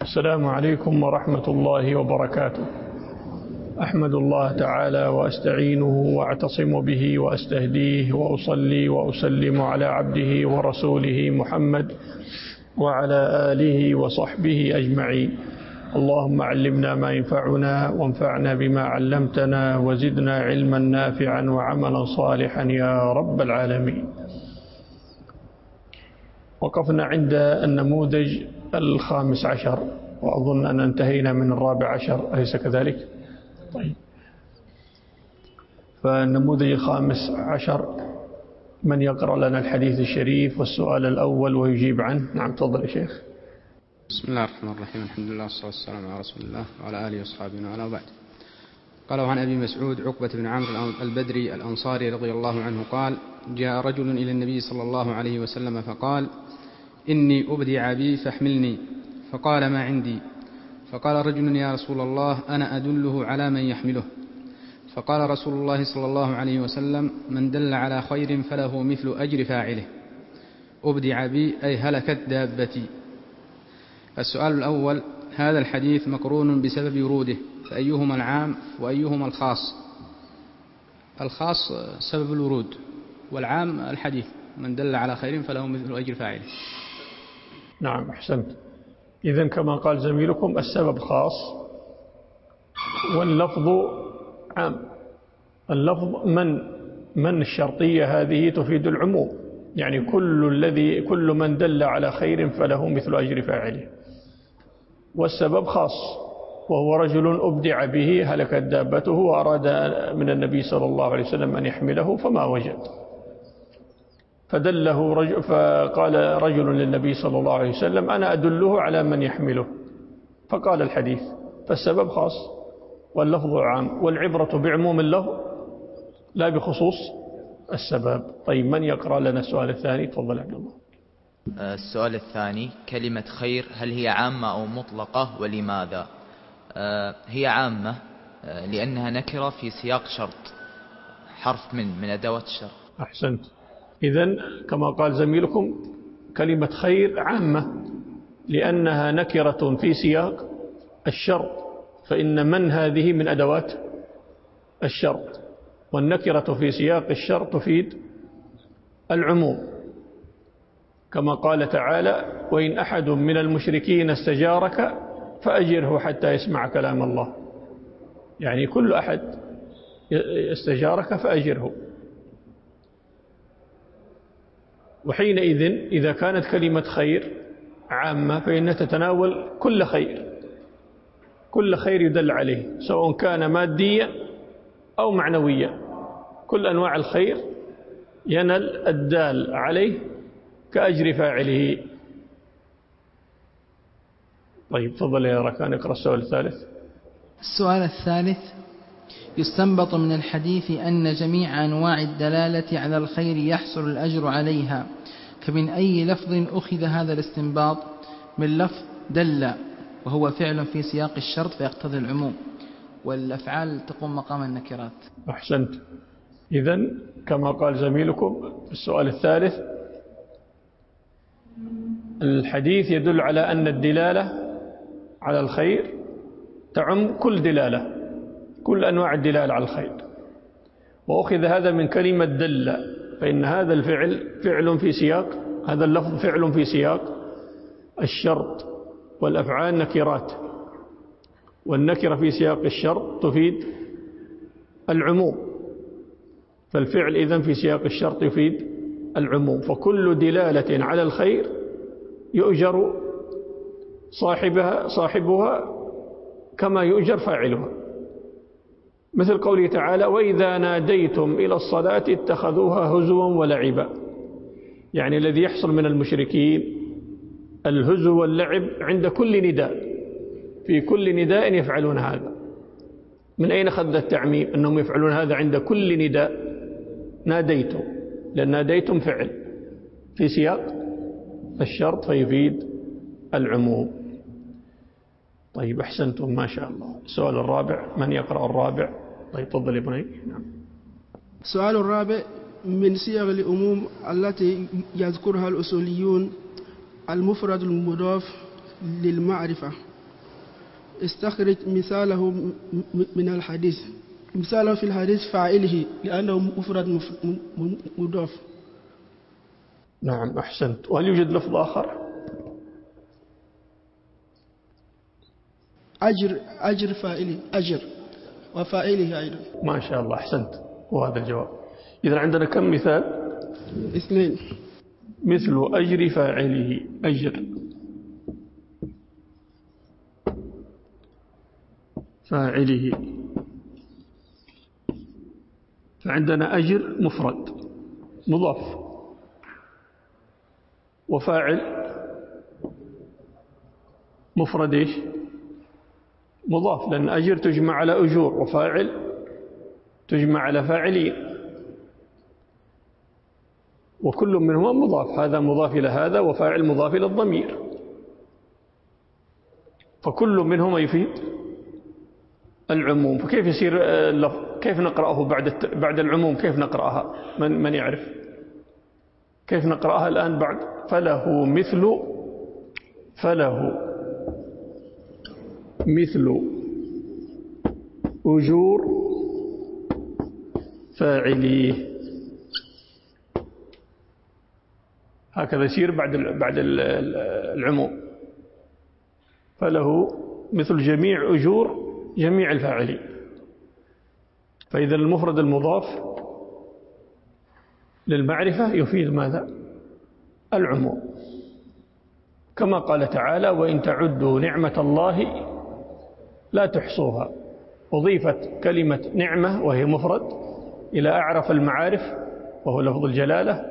السلام عليكم ورحمة الله وبركاته. أحمد الله تعالى وأستعينه وأعتصم به وأستهديه وأصلي وأسلم على عبده ورسوله محمد وعلى آله وصحبه أجمعين. اللهم علمنا ما ينفعنا وانفعنا بما علمتنا وزدنا علما نافعا وعملا صالحا يا رب العالمين. وقفنا عند النموذج 15 وأظن أن انتهينا من 14، أليس كذلك؟ طيب، فالنموذج 15 من يقرأ لنا الحديث الشريف والسؤال الأول ويجيب عنه؟ نعم تفضل يا شيخ. بسم الله الرحمن الرحيم، الحمد لله والصلاة والسلام على رسول الله وعلى آله وأصحابه وعلى بعد. قال: عن أبي مسعود عقبة بن عمرو البدري الأنصاري رضي الله عنه قال: جاء رجل إلى النبي صلى الله عليه وسلم فقال: إني أبدع بي فاحملني. فقال: ما عندي. فقال رجل: يا رسول الله أنا أدله على من يحمله. فقال رسول الله صلى الله عليه وسلم: من دل على خير فله مثل أجر فاعله. أبدع بي أي هلكت دابتي. السؤال الأول: هذا الحديث مقرون بسبب وروده، فأيهما العام وأيهما الخاص؟ الخاص سبب الورود، والعام الحديث من دل على خير فله مثل أجر فاعله. نعم أحسنت. إذن كما قال زميلكم السبب خاص واللفظ عام. اللفظ من الشرطية هذه تفيد العموم، يعني كل من دل على خير فله مثل أجر فاعله. والسبب خاص، وهو رجل أبدع به هلكت دابته وأراد من النبي صلى الله عليه وسلم أن يحمله فما وجد، فقال رجل للنبي صلى الله عليه وسلم: أنا أدله على من يحمله. فقال الحديث، فالسبب خاص واللفظ عام، والعبرة بعموم اللفظ لا بخصوص السبب. طيب، من يقرأ لنا السؤال الثاني؟ تفضل عبد الله. السؤال الثاني: كلمة خير هل هي عامة أو مطلقة ولماذا؟ هي عامة لأنها نكرة في سياق شرط، حرف من أدوات الشرط. أحسنت. إذن كما قال زميلكم كلمة خير عامة لأنها نكرة في سياق الشرط، فإن من هذه من أدوات الشرط، والنكرة في سياق الشرط تفيد العموم، كما قال تعالى: وإن أحد من المشركين استجارك فأجره حتى يسمع كلام الله. يعني كل أحد استجارك فأجره. وحينئذ إذا كانت كلمة خير عامة فإنها تتناول كل خير، كل خير يدل عليه سواء كان ماديا أو معنويا، كل أنواع الخير ينال الدال عليه كأجر فاعله. طيب تفضل يا ركان، اقرأ السؤال الثالث. السؤال الثالث: يستنبط من الحديث أن جميع أنواع الدلالة على الخير يحصل الأجر عليها، فمن أي لفظ أخذ هذا الاستنباط؟ من لفظ دل، وهو فعل في سياق الشرط فيقتضي العموم، والأفعال تقوم مقام النكرات. أحسنت. إذن كما قال زميلكم السؤال الثالث، الحديث يدل على أن الدلالة على الخير تعم كل دلالة، كل أنواع الدلالة على الخير، وأخذ هذا من كلمة دل، فإن هذا الفعل فعل في سياق، هذا اللفظ فعل في سياق الشرط، والأفعال نكرات، والنكرة في سياق الشرط تفيد العموم، فالفعل إذن في سياق الشرط يفيد العموم، فكل دلالة على الخير يؤجر صاحبها كما يؤجر فاعلها، مثل قوله تعالى: وإذا ناديتم إلى الصلاة اتخذوها هزوا ولعبا. يعني الذي يحصل من المشركين الهزو واللعب عند كل نداء، في كل نداء يفعلون هذا. من أين أخذ التعميم أنهم يفعلون هذا عند كل نداء؟ ناديتم، لأن ناديتم فعل في سياق الشرط فيفيد العموم. طيب أحسنتم ما شاء الله. السؤال الرابع، من يقرأ الرابع؟ طيب تفضل يا بني. نعم. السؤال الرابع: من صيغ العموم التي يذكرها الأصوليون المفرد المضاف للمعرفة، استخرج مثاله من الحديث. مثاله في الحديث فاعله لأنه مفرد مضاف. نعم أحسنت. وهل يوجد لفظ آخر؟ أجر فاعله، أجر وفاعله أيضا. ما شاء الله أحسنت، وهذا الجواب. إذا عندنا كم مثال؟ 2. مثل أجر فاعله، أجر فاعله. فعندنا أجر مفرد مضاف، وفاعل مفرد إيش؟ مضاف، لأن أجر تجمع على أجور، وفاعل تجمع على فاعلين، وكل منهما مضاف، هذا مضاف إلى هذا وفاعل مضاف إلى الضمير، فكل منهما يفيد العموم. فكيف يصير كيف نقرأه بعد العموم؟ كيف نقرأها؟ من يعرف كيف نقرأها الآن بعد؟ فله مثل أجور فاعليه. هكذا يصير بعد العموم، فله مثل جميع أجور جميع الفاعلين. فإذا المفرد المضاف للمعرفة يفيد ماذا؟ العموم، كما قال تعالى: وإن تعدوا نعمة الله لا تحصوها. أضيفت كلمة نعمة وهي مفرد إلى أعرف المعارف وهو لفظ الجلالة،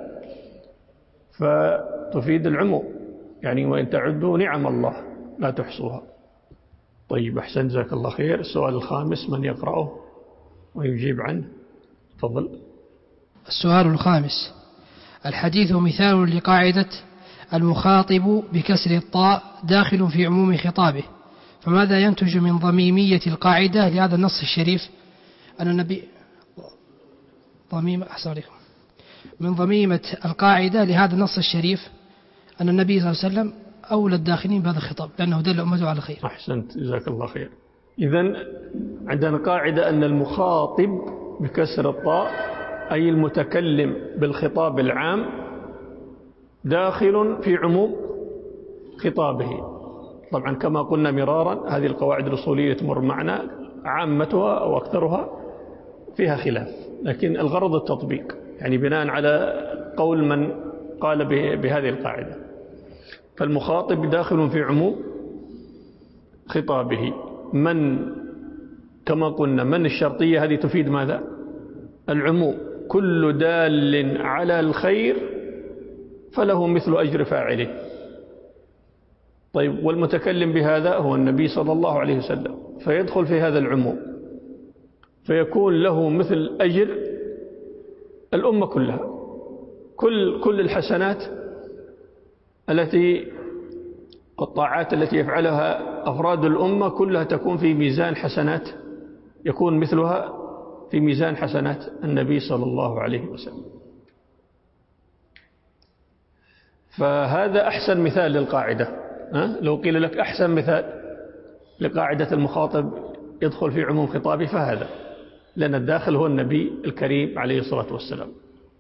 فتفيد العموم، يعني وإن تعدوا نعم الله لا تحصوها. طيب أحسن، جزاك الله خير. السؤال الخامس من يقرأه ويجيب عنه؟ تفضل. السؤال الخامس: الحديث مثال لقاعدة المخاطب بكسر الطاء داخل في عموم خطابه، فماذا ينتج من ضميمية القاعدة لهذا النص الشريف أن النبي من ضميمة القاعدة لهذا النص الشريف أن النبي صلى الله عليه وسلم أولى الداخلين بهذا الخطاب لأنه دل أمته على خير. أحسنت، جزاك الله خير. إذن عندنا قاعدة أن المخاطب بكسر الطاء أي المتكلم بالخطاب العام داخل في عموم خطابه. طبعا كما قلنا مرارا هذه القواعد الأصولية تمر معنا، عامتها أو أكثرها فيها خلاف، لكن الغرض التطبيق، يعني بناء على قول من قال بهذه القاعدة. فالمخاطب داخل في عموم خطابه. من كما قلنا من الشرطية هذه تفيد ماذا؟ العموم. كل دال على الخير فله مثل أجر فاعله. طيب، والمتكلم بهذا هو النبي صلى الله عليه وسلم، فيدخل في هذا العموم، فيكون له مثل أجر الأمة كلها. كل الحسنات الطاعات التي يفعلها أفراد الأمة كلها تكون في ميزان حسنات، يكون مثلها في ميزان حسنات النبي صلى الله عليه وسلم. فهذا أحسن مثال للقاعدة. لو قيل لك أحسن مثال لقاعدة المخاطب يدخل في عموم خطابه فهذا، لأن الداخل هو النبي الكريم عليه الصلاة والسلام.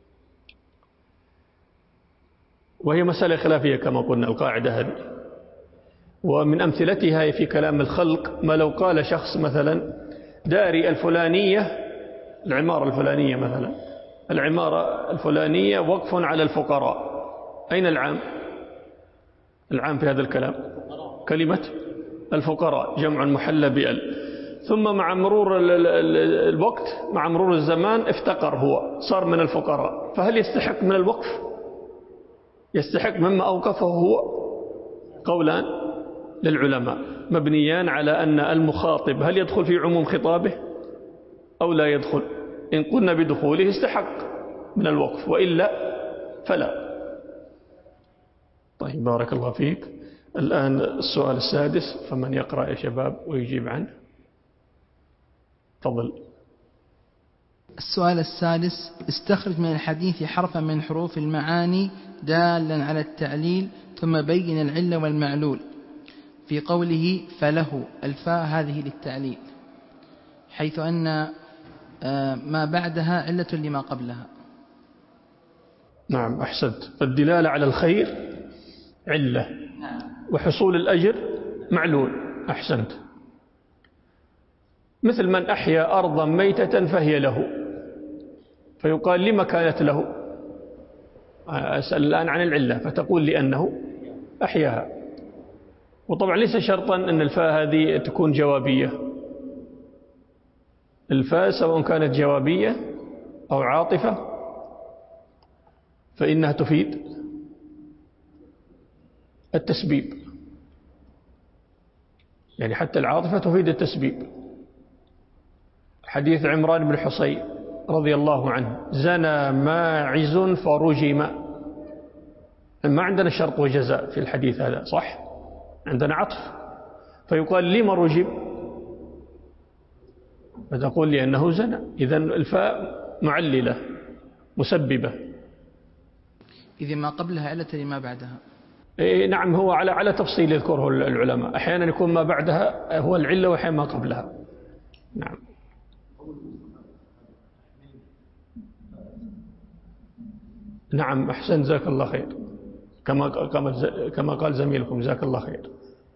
وهي مسألة خلافية كما قلنا القاعدة هذه، ومن أمثلتها في كلام الخلق ما لو قال شخص مثلا داري الفلانية، العمارة الفلانية مثلا، العمارة الفلانية وقف على الفقراء، أين العام؟ العام في هذا الكلام كلمة الفقراء، جمع محلى بأل. ثم مع مرور الوقت، مع مرور الزمان، افتقر هو، صار من الفقراء، فهل يستحق من الوقف؟ يستحق مما أوقفه هو؟ قولان للعلماء مبنيان على أن المخاطب هل يدخل في عموم خطابه أو لا يدخل. إن قلنا بدخوله استحق من الوقف، وإلا فلا. طيب، بارك الله فيك. الآن السؤال السادس، فمن يقرأ يا شباب ويجيب عنه؟ تفضل. السؤال السادس: استخرج من الحديث حرفا من حروف المعاني دالا على التعليل ثم بين العلة والمعلول. في قوله فله الفاء هذه للتعليل، حيث أن ما بعدها علة لما قبلها. نعم أحسنت. فالدلالة على الخير علة وحصول الأجر معلول. أحسنت. مثل من أحيا أرضا ميتة فهي له، فيقال لما كانت له؟ أسأل الآن عن العلة، فتقول لأنه أحياها. وطبعا ليس شرطا أن الفاء هذه تكون جوابية. الفاء سواء كانت جوابية أو عاطفة فإنها تفيد التسبيب، يعني حتى العاطفة تفيد التسبيب. حديث عمران بن حصين رضي الله عنه: زنى ماعز فرجم. ما عندنا شرط وجزاء في الحديث هذا، صح؟ عندنا عطف، فيقال لما رجم؟ فتقول لأنه زنى. إذن الفاء معللة مسببة. إذا ما قبلها علة لما بعدها. نعم، هو على تفصيل يذكره العلماء، أحيانا يكون ما بعدها هو العلة وأحيانا ما قبلها. نعم. نعم أحسن، جزاك الله خير، كما قال زميلكم، جزاك الله خير،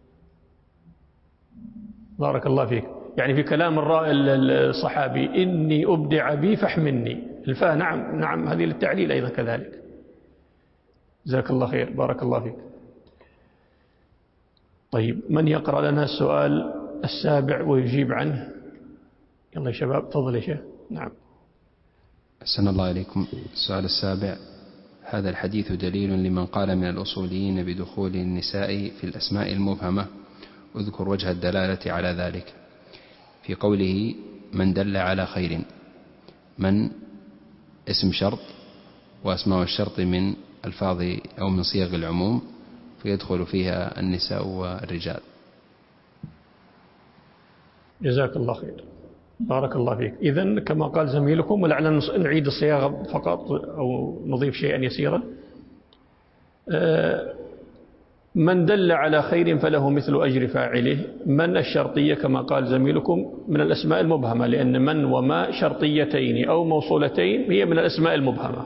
بارك الله فيك. يعني في كلام الصحابي: إني أبدع بي فاحملني. الفاء نعم هذه للتعليل أيضا كذلك. جزاك الله خير، بارك الله فيك. طيب، من يقرأ لنا السؤال السابع ويجيب عنه؟ يلا يا شباب، تفضل يا شيخ. نعم. أحسن الله إليكم. السؤال السابع: هذا الحديث دليل لمن قال من الأصوليين بدخول النساء في الأسماء المبهمة، اذكر وجه الدلالة على ذلك. في قوله من دل على خير، من اسم شرط، وأسماء الشرط من الفاظ أو من صيغ العموم، فيدخل فيها النساء والرجال. جزاك الله خير، بارك الله فيك. إذن كما قال زميلكم، ولعلنا نعيد الصياغة فقط أو نضيف شيئا يسيرا. من دل على خير فله مثل أجر فاعله. من الشرطية كما قال زميلكم من الأسماء المبهمة، لأن من وما شرطيتين أو موصولتين هي من الأسماء المبهمة.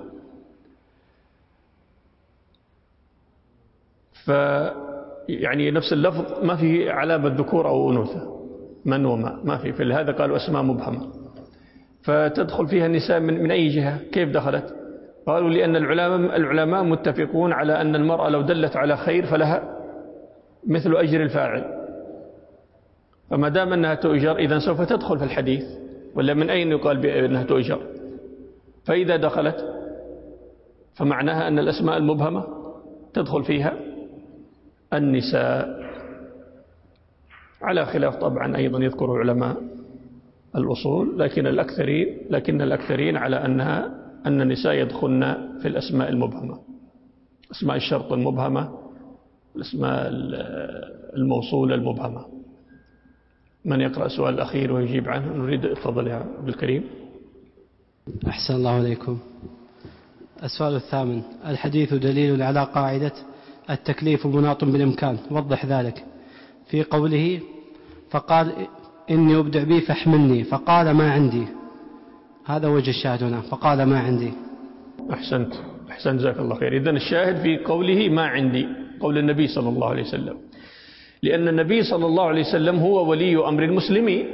يعني نفس اللفظ ما فيه علامة ذكور أو أنوثة، من وما ما فيه، فلهذا قالوا أسماء مبهمة. فتدخل فيها النساء من أي جهة؟ كيف دخلت؟ قالوا لأن العلماء متفقون على أن المرأة لو دلت على خير فلها مثل أجر الفاعل، فما دام أنها تؤجر إذن سوف تدخل في الحديث، ولا من أين يقال بأنها تؤجر؟ فإذا دخلت فمعناها أن الأسماء المبهمة تدخل فيها النساء، على خلاف طبعا أيضا يذكر علماء الأصول، لكن الأكثرين على أن النساء يدخلن في الأسماء المبهمة، أسماء الشرط المبهمة، الأسماء الموصولة المبهمة. من يقرأ السؤال الأخير ويجيب عنه؟ نريد، تفضل يا عبد الكريم. أحسن الله عليكم. السؤال الثامن: الحديث دليل على قاعدة التكليف مناط بالإمكان، وضح ذلك. في قوله فقال إني أبدع بي فاحملني، فقال ما عندي، هذا وجه الشاهد هنا، فقال ما عندي. أحسنت جزاك الله خير. إذن الشاهد في قوله ما عندي قول النبي صلى الله عليه وسلم، لأن النبي صلى الله عليه وسلم هو ولي أمر المسلمين،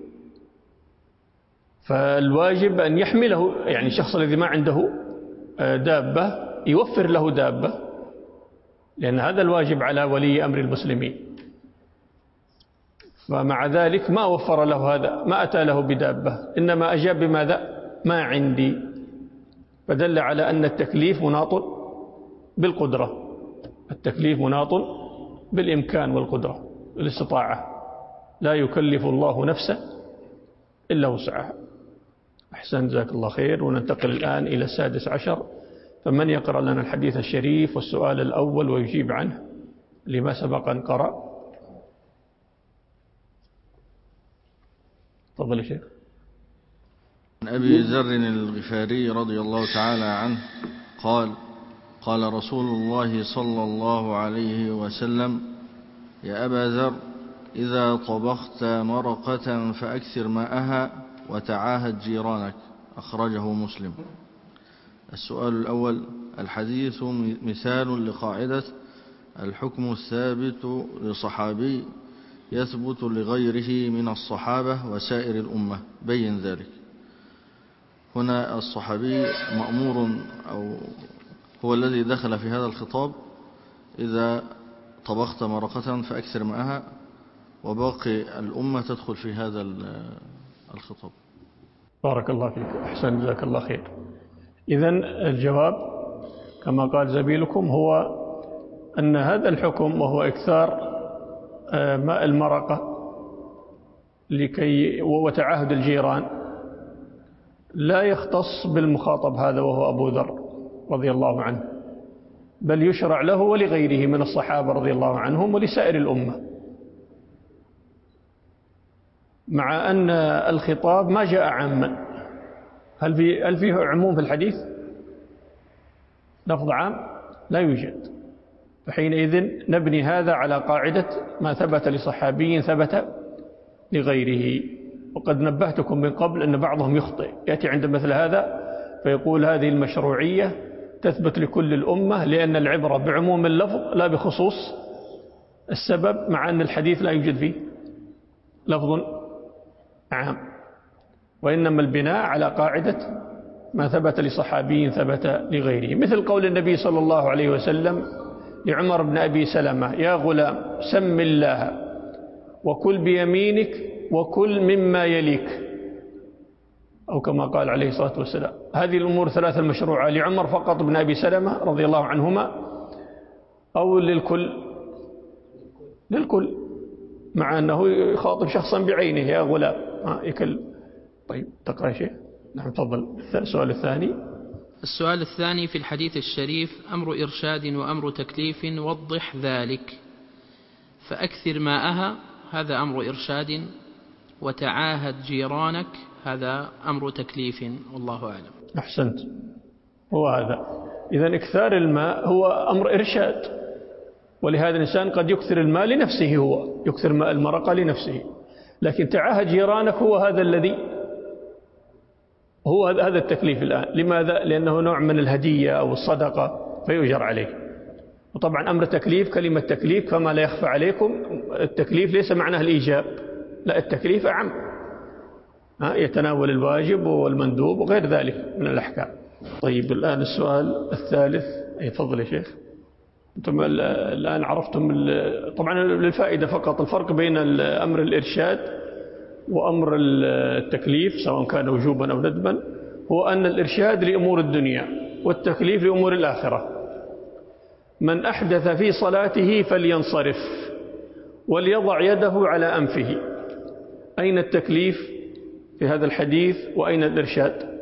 فالواجب أن يحمله، يعني الشخص الذي ما عنده دابة يوفر له دابة، لأن هذا الواجب على ولي أمر المسلمين. فمع ذلك ما وفر له هذا، ما أتى له بدابة، إنما أجاب بماذا؟ ما عندي. فدل على أن التكليف مناط بالقدرة، التكليف مناط بالإمكان والقدرة والاستطاعة، لا يكلف الله نفسا إلا وسعها. أحسن، جزاك الله خير. وننتقل الآن إلى 16. فمن يقرأ لنا الحديث الشريف والسؤال الأول ويجيب عنه لما سبق أن قرأ؟ تفضل يا شيخ. عن أبي ذر الغفاري رضي الله تعالى عنه قال: قال رسول الله صلى الله عليه وسلم: يا أبا ذر إذا طبخت مرقة فأكثر ماءها وتعاهد جيرانك. أخرجه مسلم. السؤال الأول: الحديث مثال لقاعدة الحكم الثابت لصحابي يثبت لغيره من الصحابة وسائر الأمة، بين ذلك. هنا الصحابي مأمور أو هو الذي دخل في هذا الخطاب: إذا طبخت مرقة فأكثر ماءها، وباقي الأمة تدخل في هذا الخطاب. بارك الله فيك، أحسن، جزاك الله خير. إذن الجواب كما قال زميلكم هو أن هذا الحكم وهو إكثار ماء المرقة وتعاهد الجيران لا يختص بالمخاطب هذا وهو أبو ذر رضي الله عنه، بل يشرع له ولغيره من الصحابة رضي الله عنهم ولسائر الأمة، مع أن الخطاب ما جاء عاما. هل فيه عموم في الحديث؟ لفظ عام لا يوجد. فحينئذ نبني هذا على قاعدة ما ثبت لصحابي ثبت لغيره. وقد نبهتكم من قبل أن بعضهم يخطئ، يأتي عند مثل هذا فيقول هذه المشروعية تثبت لكل الأمة لأن العبرة بعموم اللفظ لا بخصوص السبب، مع أن الحديث لا يوجد فيه لفظ عام، وإنما البناء على قاعدة ما ثبت لصحابي ثبت لغيره. مثل قول النبي صلى الله عليه وسلم لعمر بن أبي سلمة: يا غلام سم الله وكل بيمينك وكل مما يليك، أو كما قال عليه الصلاة والسلام. هذه الأمور ثلاثة المشروعة لعمر فقط بن أبي سلمة رضي الله عنهما، أو للكل، مع أنه يخاطب شخصا بعينه: يا غلام يكل. طيب تقرأ شيء؟ نعم تفضل. السؤال الثاني. السؤال الثاني في الحديث الشريف: أمر إرشاد وأمر تكليف، وضح ذلك. فأكثر ماءها هذا أمر إرشاد، وتعاهد جيرانك هذا أمر تكليف، والله أعلم. أحسنت، هو هذا. إذن إكثار الماء هو أمر إرشاد، ولهذا الإنسان قد يكثر الماء لنفسه، هو يكثر ماء المرقة لنفسه، لكن تعاهد جيرانك هو هذا الذي هو هذا التكليف الآن. لماذا؟ لأنه نوع من الهدية أو الصدقة فيؤجر عليه. وطبعا أمر تكليف، كلمة تكليف كما لا يخفى عليكم التكليف ليس معناه الإيجاب، لا، التكليف أعم، يتناول الواجب والمندوب وغير ذلك من الأحكام. طيب الآن السؤال الثالث. تفضل يا شيخ. أنتم الآن عرفتم طبعا للفائدة فقط الفرق بين أمر الإرشاد وأمر التكليف سواء كان وجوبا أو ندبا، هو أن الإرشاد لأمور الدنيا والتكليف لأمور الآخرة. من أحدث في صلاته فلينصرف وليضع يده على أنفه. أين التكليف في هذا الحديث وأين الإرشاد؟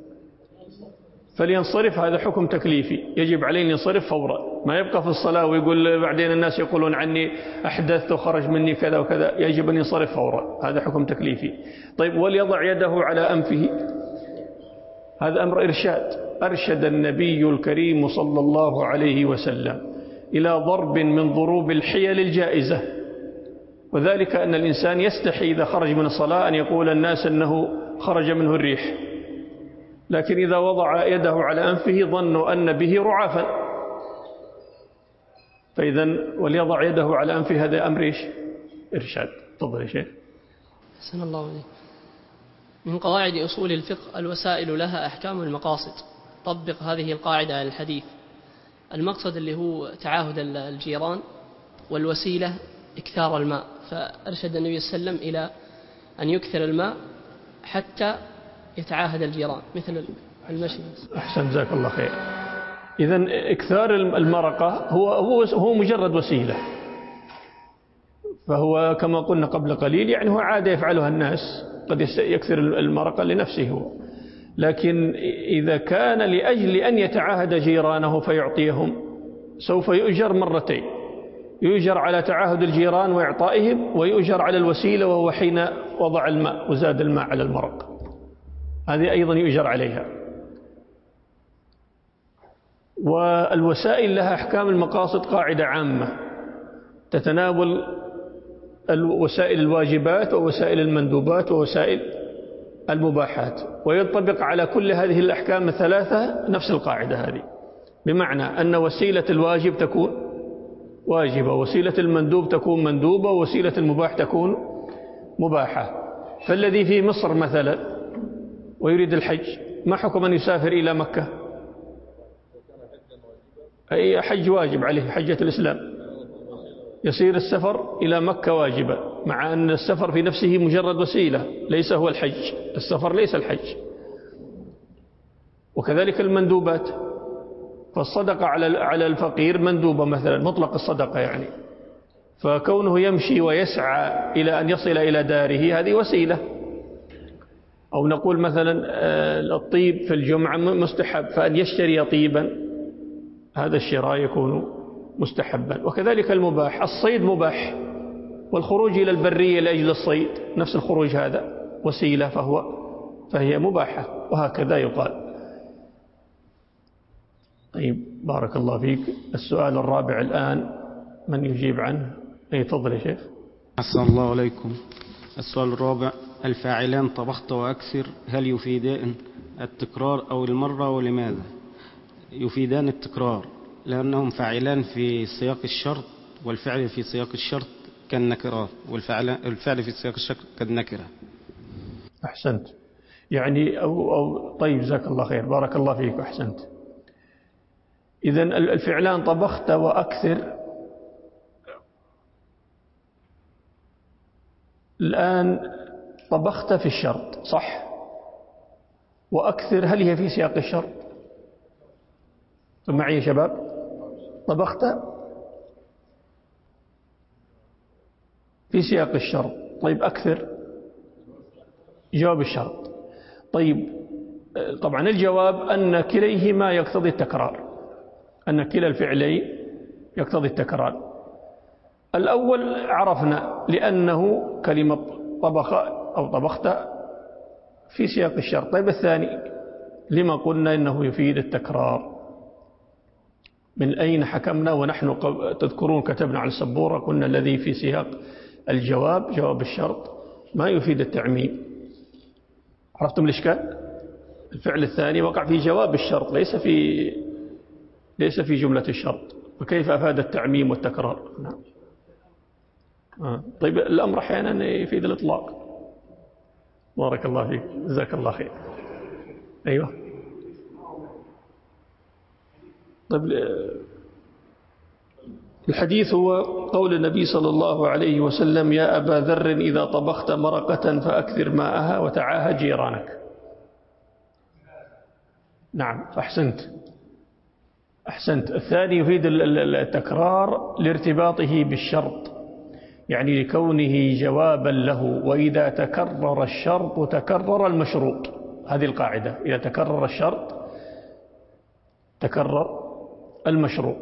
فلينصرف هذا حكم تكليفي، يجب عليه أن ينصرف فورا، ما يبقى في الصلاة ويقول بعدين الناس يقولون عني أحدثت وخرج مني كذا وكذا، يجب أن ينصرف فورا، هذا حكم تكليفي. طيب وليضع يده على أنفه، هذا أمر إرشاد. أرشد النبي الكريم صلى الله عليه وسلم إلى ضرب من ضروب الحيل الجائزة، وذلك أن الإنسان يستحي إذا خرج من الصلاة أن يقول الناس أنه خرج منه الريح، لكن إذا وضع يده على أنفه ظنوا أن به رعافا. فإذا وليضع يده على أنفه هذا أمر إرشاد. تفضل يا شيخ. أحسن الله عليك. من قواعد أصول الفقه: الوسائل لها أحكام المقاصد. طبق هذه القاعدة على الحديث. المقصد اللي هو تعاهد الجيران، والوسيلة إكثار الماء، فأرشد النبي صلى الله عليه وسلم إلى أن يكثر الماء حتى يتعاهد الجيران مثل المشي. أحسن، جزاك الله خير. إذن إكثار المرقة هو مجرد وسيلة، فهو كما قلنا قبل قليل يعني هو عادة يفعلها الناس، قد يكثر المرقة لنفسه هو، لكن إذا كان لأجل أن يتعاهد جيرانه فيعطيهم سوف يؤجر مرتين: يؤجر على تعاهد الجيران وإعطائهم، ويؤجر على الوسيلة وهو حين وضع الماء وزاد الماء على المرق، هذه أيضا يؤجر عليها. والوسائل لها أحكام المقاصد قاعدة عامة، تتناول وسائل الواجبات ووسائل المندوبات ووسائل المباحات، وينطبق على كل هذه الأحكام الثلاثة نفس القاعدة هذه، بمعنى أن وسيلة الواجب تكون واجبة، وسيلة المندوب تكون مندوبة، ووسيلة المباح تكون مباحة. فالذي في مصر مثلا ويريد الحج، ما حكم أن يسافر إلى مكة؟ أي حج واجب عليه، حجة الإسلام، يصير السفر إلى مكة واجبا، مع أن السفر في نفسه مجرد وسيلة ليس هو الحج، السفر ليس الحج. وكذلك المندوبات، فالصدقة على الفقير مندوبة مثلا، مطلق الصدقة يعني، فكونه يمشي ويسعى إلى أن يصل إلى داره هذه وسيلة. أو نقول مثلا الطيب في الجمعة مستحب، فأن يشتري طيبا هذا الشراء يكون مستحبا. وكذلك المباح، الصيد مباح، والخروج إلى البرية لأجل الصيد نفس الخروج هذا وسيلة فهي مباحة، وهكذا يقال. طيب بارك الله فيك. السؤال الرابع الآن من يجيب عنه؟ تفضل يا شيخ. أحسن الله عليكم. السؤال الرابع: الفاعلان طبخت وأكثر هل يفيدان التكرار أو المرة، ولماذا؟ يفيدان التكرار لأنهم فاعلان في سياق الشرط، والفعل في سياق الشرط كالنكرات، والفعل في سياق الشرط كالنكرة. أحسنت. يعني طيب جزاك الله خير، بارك الله فيك، أحسنت. إذن الفعلان طبخت وأكثر، الآن طبخت في الشرط صح، وأكثر هل هي في سياق الشرط؟ معي يا شباب؟ طبخت في سياق الشرط، طيب أكثر جواب الشرط. طيب طبعا الجواب أن كليهما يقتضي التكرار، أن كلا الفعلين يقتضي التكرار. الأول عرفنا لأنه كلمة طبخ أو طبخت في سياق الشرط. طيب الثاني لما قلنا إنه يفيد التكرار؟ من أين حكمنا ونحن تذكرون كتبنا على السبورة قلنا الذي في سياق الجواب جواب الشرط ما يفيد التعميم. عرفتم الإشكال؟ الفعل الثاني وقع في جواب الشرط ليس في جملة الشرط، فكيف أفاد التعميم والتكرار؟ نعم. طيب الأمر أحيانا يفيد الإطلاق. بارك الله فيك، جزاك الله خير. أيوة. طيب الحديث هو قول النبي صلى الله عليه وسلم: يا أبا ذر إذا طبخت مرقة فأكثر ماءها وتعاهد جيرانك. نعم أحسنت. الثاني يفيد التكرار لارتباطه بالشرط، يعني لكونه جوابا له، وإذا تكرر الشرط تكرر المشروط. هذه القاعدة، إذا تكرر الشرط تكرر المشروط.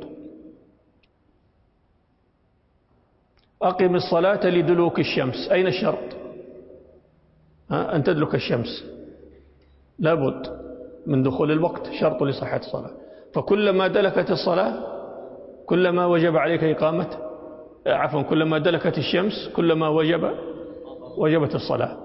أقم الصلاة لدلوك الشمس، أين الشرط؟ أن تدلك الشمس، لابد من دخول الوقت، شرط لصحة الصلاة. فكلما دلكت الصلاة كلما وجب عليك إقامة، كلما دلكت الشمس كلما وجبت الصلاة.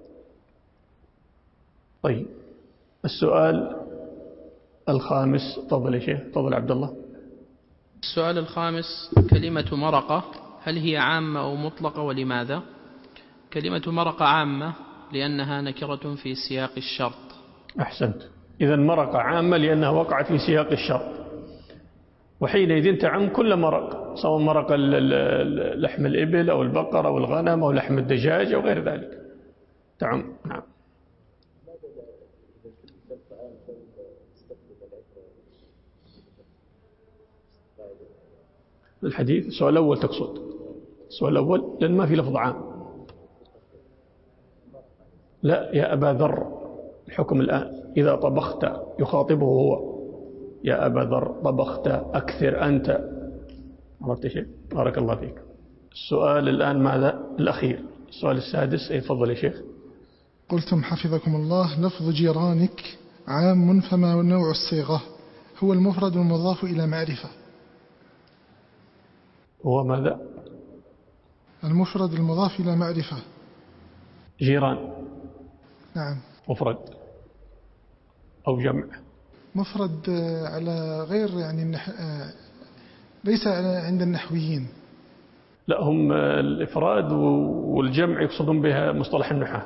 طيب السؤال الخامس، تفضل يا شيخ، تفضل عبد الله. السؤال الخامس: كلمة مرقة هل هي عامة أو مطلقة، ولماذا؟ كلمة مرقة عامة لأنها نكرة في سياق الشرط. أحسنت. إذن مرقة عامة لأنها وقعت في سياق الشرط، وحينئذ تعم كل مرق، سواء مرق لحم الإبل أو البقر أو الغنم أو لحم الدجاج أو غير ذلك تعم. نعم. الحديث السؤال الأول تقصد؟ السؤال الأول لأن ما في لفظ عام. لا، يا أبا ذر الحكم الآن إذا طبخت يخاطبه هو: يا أبا ذر طبخت أكثر أنت. عرفت شيء؟ بارك الله فيك. السؤال الآن ماذا؟ الأخير، السؤال السادس. تفضل يا شيخ. قلتم حفظكم الله: لفظ جيرانك عام، فما نوع الصيغة؟ هو المفرد المضاف إلى معرفة. هو ماذا؟ المفرد المضاف إلى معرفة. جيران. نعم. مفرد أو جمع. مفرد على غير يعني ليس عند النحويين. لا، هم الإفراد والجمع يقصدون بها مصطلح النحاة.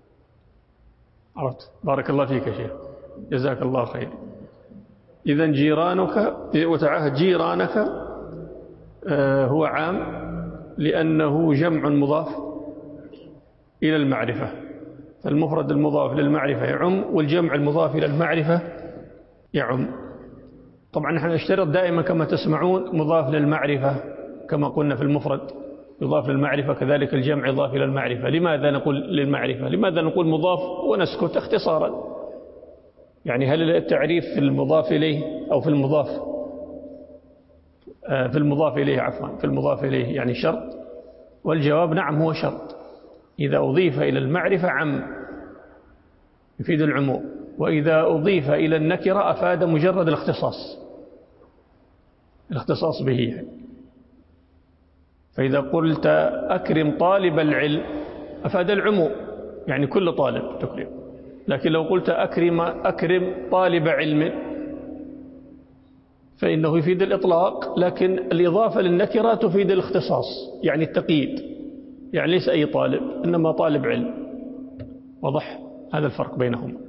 عرفت؟ بارك الله فيك يا شيخ، جزاك الله خير. إذن جيرانك وتعاهد جيرانك هو عام لأنه جمع مضاف إلى المعرفة، فالمفرد المضاف للمعرفة يعم والجمع المضاف إلى المعرفة يعم. طبعا نحن نشترط دائما كما تسمعون مضاف للمعرفة، كما قلنا في المفرد يضاف للمعرفة، كذلك الجمع يضاف إلى المعرفة. لماذا نقول للمعرفة؟ لماذا نقول مضاف ونسكت اختصارا؟ يعني هل التعريف في المضاف إليه أو في المضاف إليه عفوا في المضاف إليه يعني شرط؟ والجواب نعم هو شرط. إذا أضيف إلى المعرفة عم يفيد العموم، وإذا أضيف إلى النكرة أفاد مجرد الاختصاص به يعني. فإذا قلت أكرم طالب العلم أفاد العموم، يعني كل طالب تكرم. لكن لو قلت أكرم طالب علم فإنه يفيد الإطلاق، لكن الإضافة للنكرة تفيد الاختصاص يعني التقييد، يعني ليس أي طالب إنما طالب علم. واضح هذا الفرق بينهم.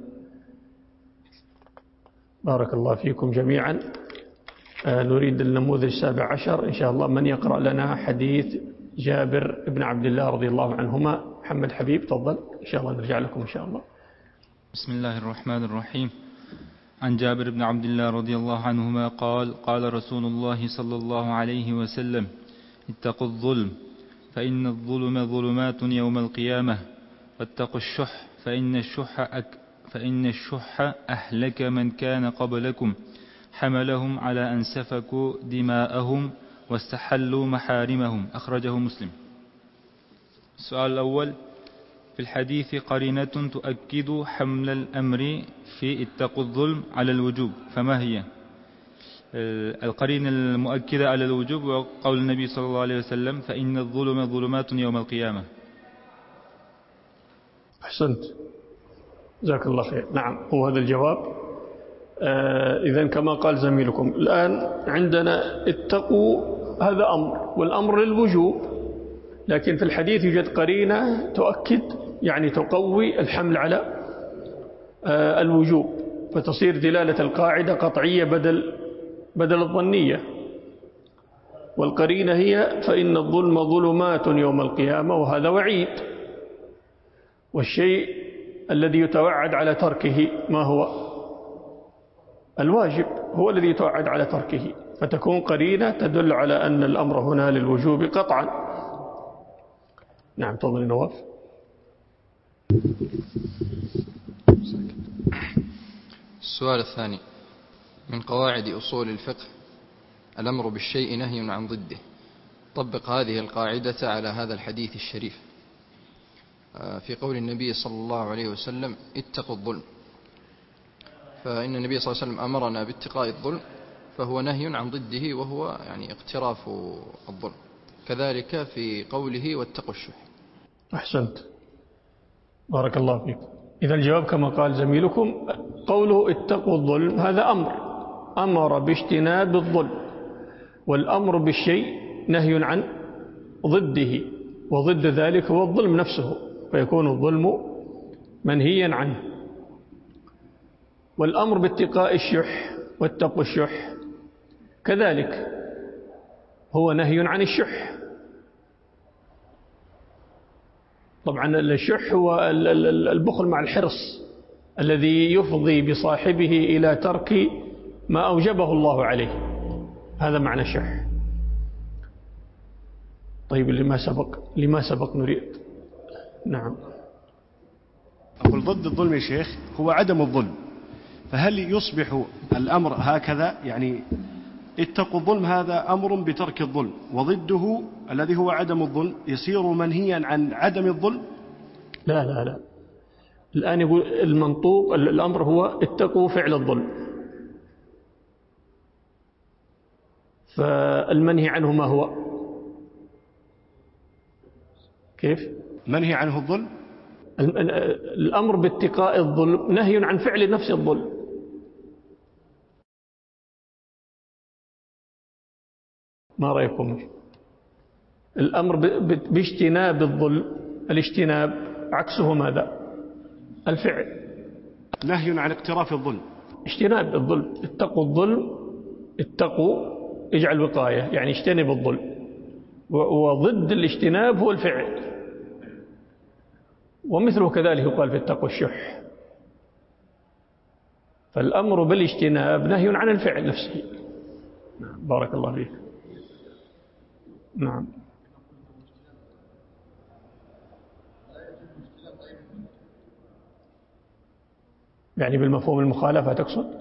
بارك الله فيكم جميعا. نريد النموذج 17 إن شاء الله. من يقرأ لنا حديث جابر بن عبد الله رضي الله عنهما؟ محمد حبيب تفضل، إن شاء الله نرجع لكم إن شاء الله. بسم الله الرحمن الرحيم. عن جابر بن عبد الله رضي الله عنهما قال: قال رسول الله صلى الله عليه وسلم: اتقوا الظلم فإن الظلم ظلمات يوم القيامة، واتقوا الشح فإن الشح أهلك من كان قبلكم، حملهم على أن سفكوا دماءهم واستحلوا محارمهم. أخرجه مسلم. السؤال الأول: في الحديث قرينة تؤكد حمل الأمر في اتقوا الظلم على الوجوب، فما هي القرينة المؤكدة على الوجوب؟ وقول النبي صلى الله عليه وسلم: فإن الظلم ظلمات يوم القيامة. أحسنت، جزاك الله خير. نعم هو هذا الجواب. إذن كما قال زميلكم الآن عندنا اتقوا هذا أمر، والأمر للوجوب، لكن في الحديث يوجد قرينة تؤكد يعني تقوي الحمل على الوجوب، فتصير دلالة القاعدة قطعية بدل الظنية. والقرينة هي فإن الظلم ظلمات يوم القيامة، وهذا وعيد. والشيء الذي يتوعد على تركه ما هو؟ الواجب هو الذي يتوعد على تركه، فتكون قرينة تدل على أن الأمر هنا للوجوب قطعا. نعم تفضل نواف. السؤال الثاني: من قواعد أصول الفقه الأمر بالشيء نهي عن ضده. طبق هذه القاعدة على هذا الحديث الشريف في قول النبي صلى الله عليه وسلم: اتقوا الظلم. فإن النبي صلى الله عليه وسلم أمرنا باتقاء الظلم، فهو نهي عن ضده وهو يعني اقتراف الظلم. كذلك في قوله: واتقوا الشح. أحسنت، بارك الله فيك. إذا الجواب كما قال زميلكم، قوله اتقوا الظلم هذا أمر باجتناب الظلم، والأمر بالشيء نهي عن ضده، وضد ذلك هو الظلم نفسه، فيكون الظلم منهيا عنه. والأمر باتقاء الشح واتقوا الشح كذلك هو نهي عن الشح. طبعا الشح هو البخل مع الحرص الذي يفضي بصاحبه إلى ترك ما أوجبه الله عليه، هذا معنى الشح. طيب لما سبق نريد. نعم. أقول ضد الظلم يا شيخ هو عدم الظلم، فهل يصبح الأمر هكذا؟ يعني اتقوا الظلم هذا أمر بترك الظلم، وضده الذي هو عدم الظلم يصير منهيا عن عدم الظلم؟ لا الآن يقول المنطوق الأمر هو اتقوا فعل الظلم، فالمنهي عنه ما هو؟ كيف؟ منهي عنه الظلم. الأمر باتقاء الظلم نهي عن فعل نفس الظلم. ما رأيكم؟ الأمر باجتناب الظلم، الاجتناب عكسه ماذا؟ الفعل. نهي عن اقتراف الظلم، اجتناب الظلم. اتقوا الظلم، اتقوا اجعل وقاية، يعني اجتنب الظلم. وضد الاجتناب هو الفعل. ومثله كذلك يقال في التقوى الشح. فالأمر بالاجتناب نهي عن الفعل نفسه. بارك الله فيك. نعم. يعني بالمفهوم المخالفة تقصد؟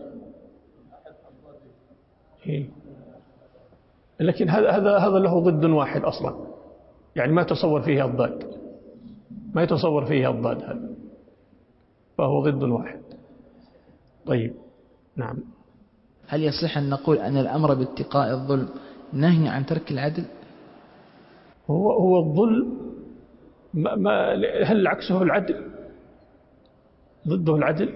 لكن هذا له ضد واحد أصلا، يعني ما تصور فيه الضاد، ما يتصور فيه الضاد هذا، فهو ضد واحد. طيب نعم. هل يصح أن نقول أن الأمر باتقاء الظلم نهي عن ترك العدل؟ هو الظلم هل عكسه العدل؟ ضده العدل؟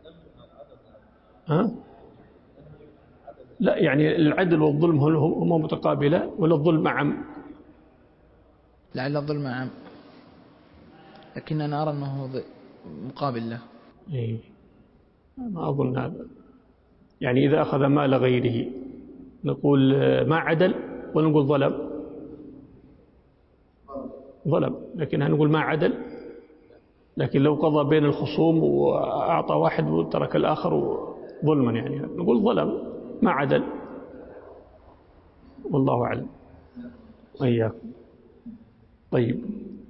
ها؟ لا، يعني العدل والظلم هما متقابلان ولا الظلم أعم؟ لعل الظلم أعم، لكن أنا أرى أنه مقابل له. إيه، ما أظن هذا. يعني إذا أخذ مال غيره نقول ما عدل ولا نقول ظلم، لكن نقول ما عدل. لكن لو قضى بين الخصوم وأعطى واحد وترك الآخر ظلما، يعني نقول ظلم ما عدل. والله أعلم. وإياكم. طيب،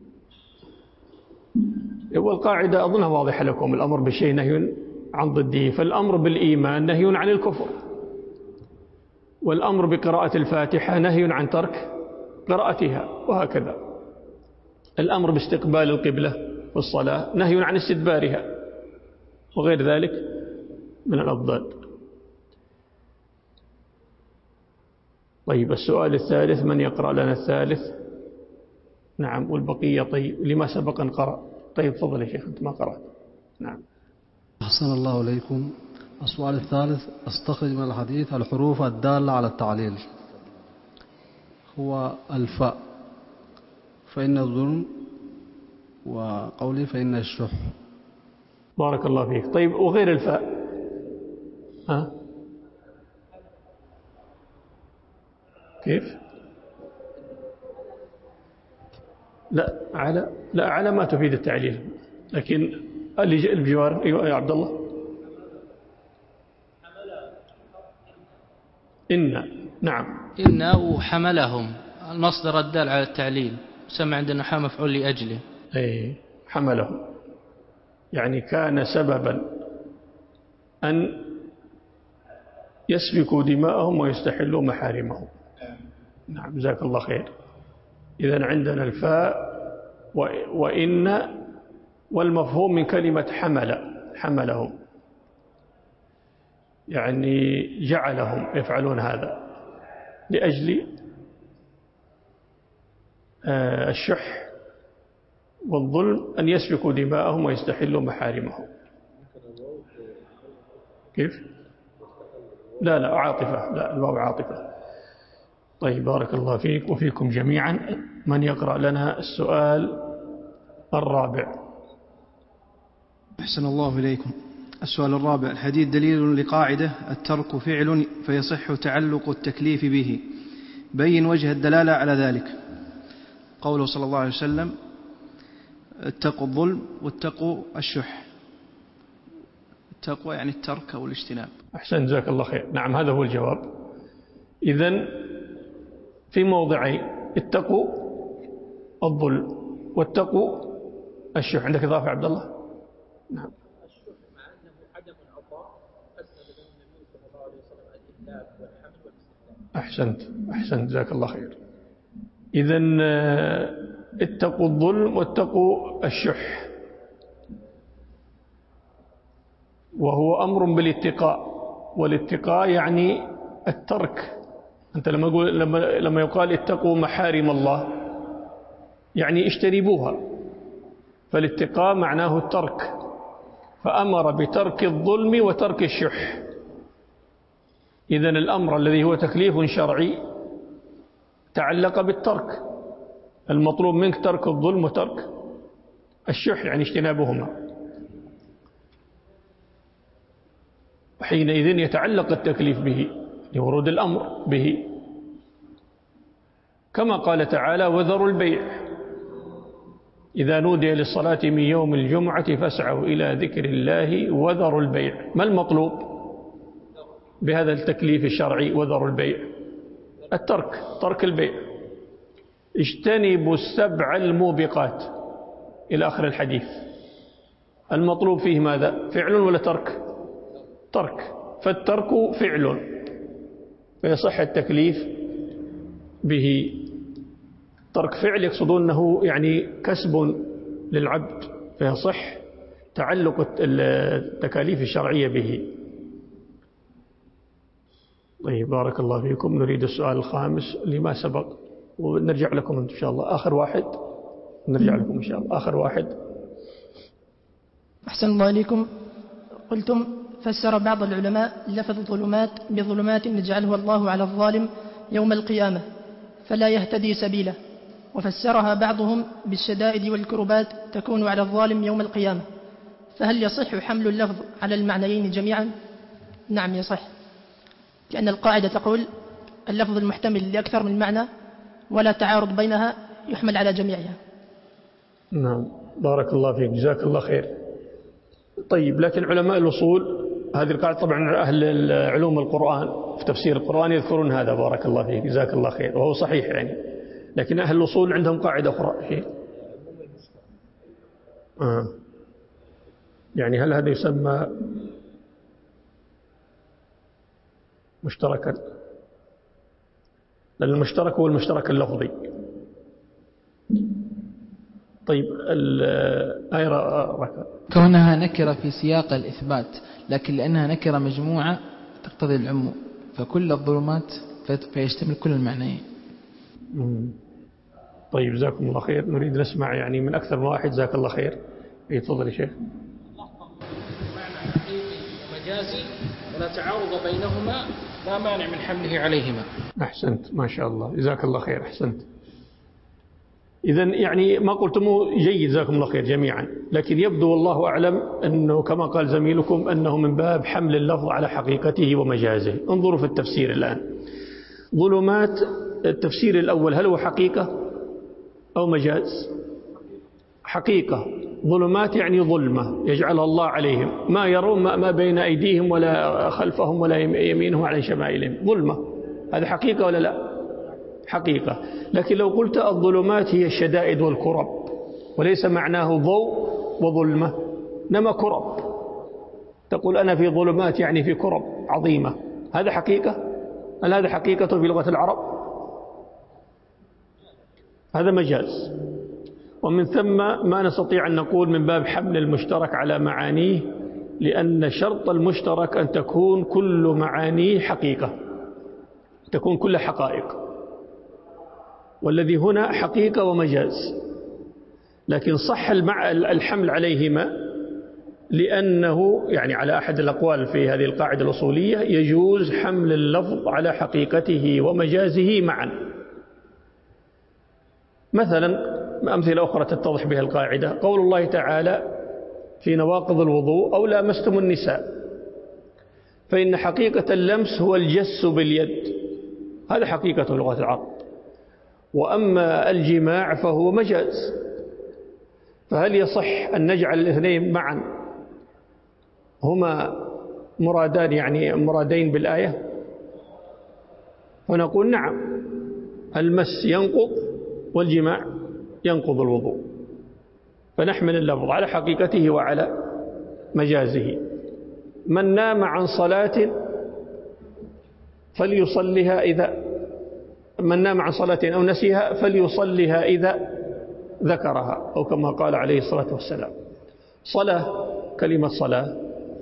والقاعدة أظنها واضحة لكم. الأمر بالشيء نهي عن ضده، فالأمر بالإيمان نهي عن الكفر، والأمر بقراءة الفاتحة نهي عن ترك قراءتها، وهكذا. الأمر باستقبال القبلة والصلاة نهي عن استدبارها، وغير ذلك من الأضداد. طيب، السؤال الثالث، من يقرأ لنا الثالث؟ نعم، والبقية طيب لما سبق أن قرأ. طيب تفضل يا شيخ، أنت ما قرأت. نعم. أحسن الله إليكم. السؤال الثالث، استخرج من الحديث الحروف الدالة على التعليل. هو الفاء فإن الظلم، وقولي فإن الشح. بارك الله فيك. طيب، وغير الفاء؟ ها؟ كيف؟ لا على ما تفيد التعليل، لكن اللي جاء الجوار. أيوة يا عبد الله. نعم. إن وحملهم المصدر الدال على التعليل، سمع عندنا حا مفعول لأجله. أي حملهم، يعني كان سببا أن يسفكوا دماءهم ويستحلوا محارمهم. نعم، جزاك الله خير. إذن عندنا الفاء وإن، والمفهوم من كلمة حملهم، يعني جعلهم يفعلون هذا لأجل الشح والظلم، أن يسفكوا دماءهم ويستحلوا محارمهم. كيف؟ لا عاطفة، لا الواو عاطفة. طيب، بارك الله فيك وفيكم جميعا. من يقرأ لنا السؤال الرابع؟ أحسن الله إليكم. السؤال الرابع، الحديث دليل لقاعدة الترك فعل فيصح تعلق التكليف به، بين وجه الدلالة على ذلك. قوله صلى الله عليه وسلم: اتقوا الظلم واتقوا الشح. التقوى يعني الترك أو الاجتناب. أحسن، جزاك الله خير. نعم، هذا هو الجواب. إذن في موضعين: اتقوا الظلم واتقوا الشح. عندك إضافة عبد الله؟ نعم. الشح مع أنه عدم العطاء أسند النبي صلى الله عليه وسلم الإهلاك والحمل والاستهلاك. أحسنت، جزاك الله خير. إذن اتقوا الظلم واتقوا الشح، وهو أمر بالاتقاء، والاتقاء يعني الترك. أنت لما يقال اتقوا محارم الله، يعني اجتنبوها، فالاتقاء معناه الترك، فأمر بترك الظلم وترك الشح. إذن الأمر الذي هو تكليف شرعي تعلق بالترك، المطلوب منك ترك الظلم وترك الشح، يعني اجتنابهما. وحينئذ يتعلق التكليف به لورود الأمر به، كما قال تعالى: وذروا البيع إذا نودي للصلاة من يوم الجمعة فاسعوا إلى ذكر الله وذروا البيع. ما المطلوب بهذا التكليف الشرعي وذروا البيع؟ الترك، ترك البيع. اجتنبوا السبع الموبقات إلى آخر الحديث. المطلوب فيه ماذا؟ فعل ولا ترك؟ ترك، فالترك فعل فيصح التكليف به. ترك فعل يقصدون أنه يعني كسب للعبد، فيصح تعلق التكاليف الشرعية به. طيب، بارك الله فيكم. نريد السؤال الخامس لما سبق ونرجع لكم إن شاء الله. آخر واحد نرجع لكم إن شاء الله. آخر واحد. أحسن الله إليكم. قلتم: فسر بعض العلماء لفظ الظلمات بظلمات يجعلها الله على الظالم يوم القيامة فلا يهتدي سبيله، وفسرها بعضهم بالشدائد والكربات تكون على الظالم يوم القيامة، فهل يصح حمل اللفظ على المعنيين جميعا؟ نعم يصح، لأن القاعدة تقول: اللفظ المحتمل لأكثر من معنى ولا تعارض بينها يحمل على جميعها. نعم، بارك الله فيك، جزاك الله خير. طيب، لكن علماء الأصول هذه القاعدة طبعا أهل علوم القرآن في تفسير القرآن يذكرون هذا، بارك الله فيك، جزاك الله خير، وهو صحيح يعني. لكن أهل الأصول عندهم قاعدة أخرى. يعني هل هذا يسمى مشتركا؟ لأن المشترك هو المشترك اللفظي. طيب، الآية ركب كونها نكرة في سياق الإثبات، لكن لأنها نكرة مجموعة تقتضي العموم، فكل الظلمات فيشتمل كل المعنيين. طيب، جزاكم الله خير. نريد نسمع يعني من أكثر من واحد. جزاك الله خير. تفضل يا شيخ. معنى حقيقي ومجازي ولا تعارض بينهما، لا مانع من حمله عليهما. أحسنت، ما شاء الله، جزاك الله خير، أحسنت. إذن يعني ما قلتموه جيد، جزاكم الله خير جميعا، لكن يبدو والله أعلم أنه كما قال زميلكم أنه من باب حمل اللفظ على حقيقته ومجازه. انظروا في التفسير الآن. ظلمات، التفسير الأول هل هو حقيقة أو مجاز؟ حقيقة. ظلمات يعني ظلمة يجعلها الله عليهم، ما يرون ما بين أيديهم ولا خلفهم ولا يمينهم على شمائلهم، ظلمة. هذا حقيقة ولا لا؟ حقيقة. لكن لو قلت الظلمات هي الشدائد والكرب، وليس معناه ضوء وظلمة، إنما كرب، تقول أنا في ظلمات يعني في كرب عظيمة، هذا حقيقة؟ هل هذا حقيقة في لغة العرب؟ هذا مجاز. ومن ثم ما نستطيع أن نقول من باب حمل المشترك على معانيه، لأن شرط المشترك أن تكون كل معانيه حقيقة، تكون كل حقائق، والذي هنا حقيقة ومجاز. لكن صح الحمل عليهما، لأنه يعني على أحد الأقوال في هذه القاعدة الأصولية يجوز حمل اللفظ على حقيقته ومجازه معا. مثلا أمثلة أخرى تتضح بها القاعدة: قول الله تعالى في نواقض الوضوء: أو لامستم النساء، فإن حقيقة اللمس هو الجس باليد، هذا حقيقة لغة العرب، وأما الجماع فهو مجاز. فهل يصح أن نجعل الاثنين معا هما مرادان، يعني مرادين بالآية؟ فنقول نعم، المس ينقض والجماع ينقض الوضوء، فنحمل اللفظ على حقيقته وعلى مجازه. من نام عن صلاة فليصلها أو نسيها فليصلها إذا ذكرها، أو كما قال عليه الصلاة والسلام. صلاة، كلمة صلاة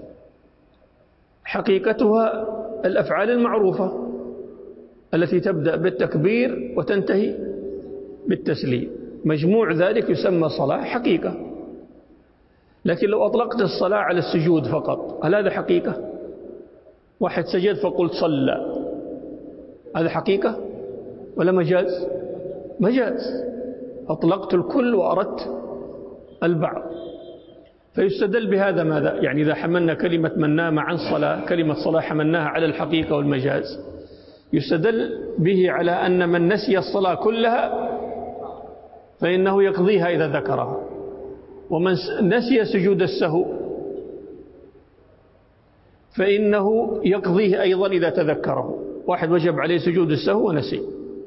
حقيقتها الأفعال المعروفة التي تبدأ بالتكبير وتنتهي بالتسليم، مجموع ذلك يسمى صلاة حقيقة. لكن لو أطلقت الصلاة على السجود فقط، هل هذا حقيقة؟ واحد سجد فقلت صلى، هذا حقيقة ولا مجاز؟ مجاز. أطلقت الكل وأردت البعض. فيستدل بهذا ماذا؟ يعني إذا حملنا كلمة من نام عن صلاة، كلمة صلاة حملناها على الحقيقة والمجاز، يستدل به على أن من نسي الصلاة كلها فإنه يقضيها إذا ذكرها، ومن نسي سجود السهو فإنه يقضيه أيضا إذا تذكره. واحد وجب عليه سجود السهو ونسي،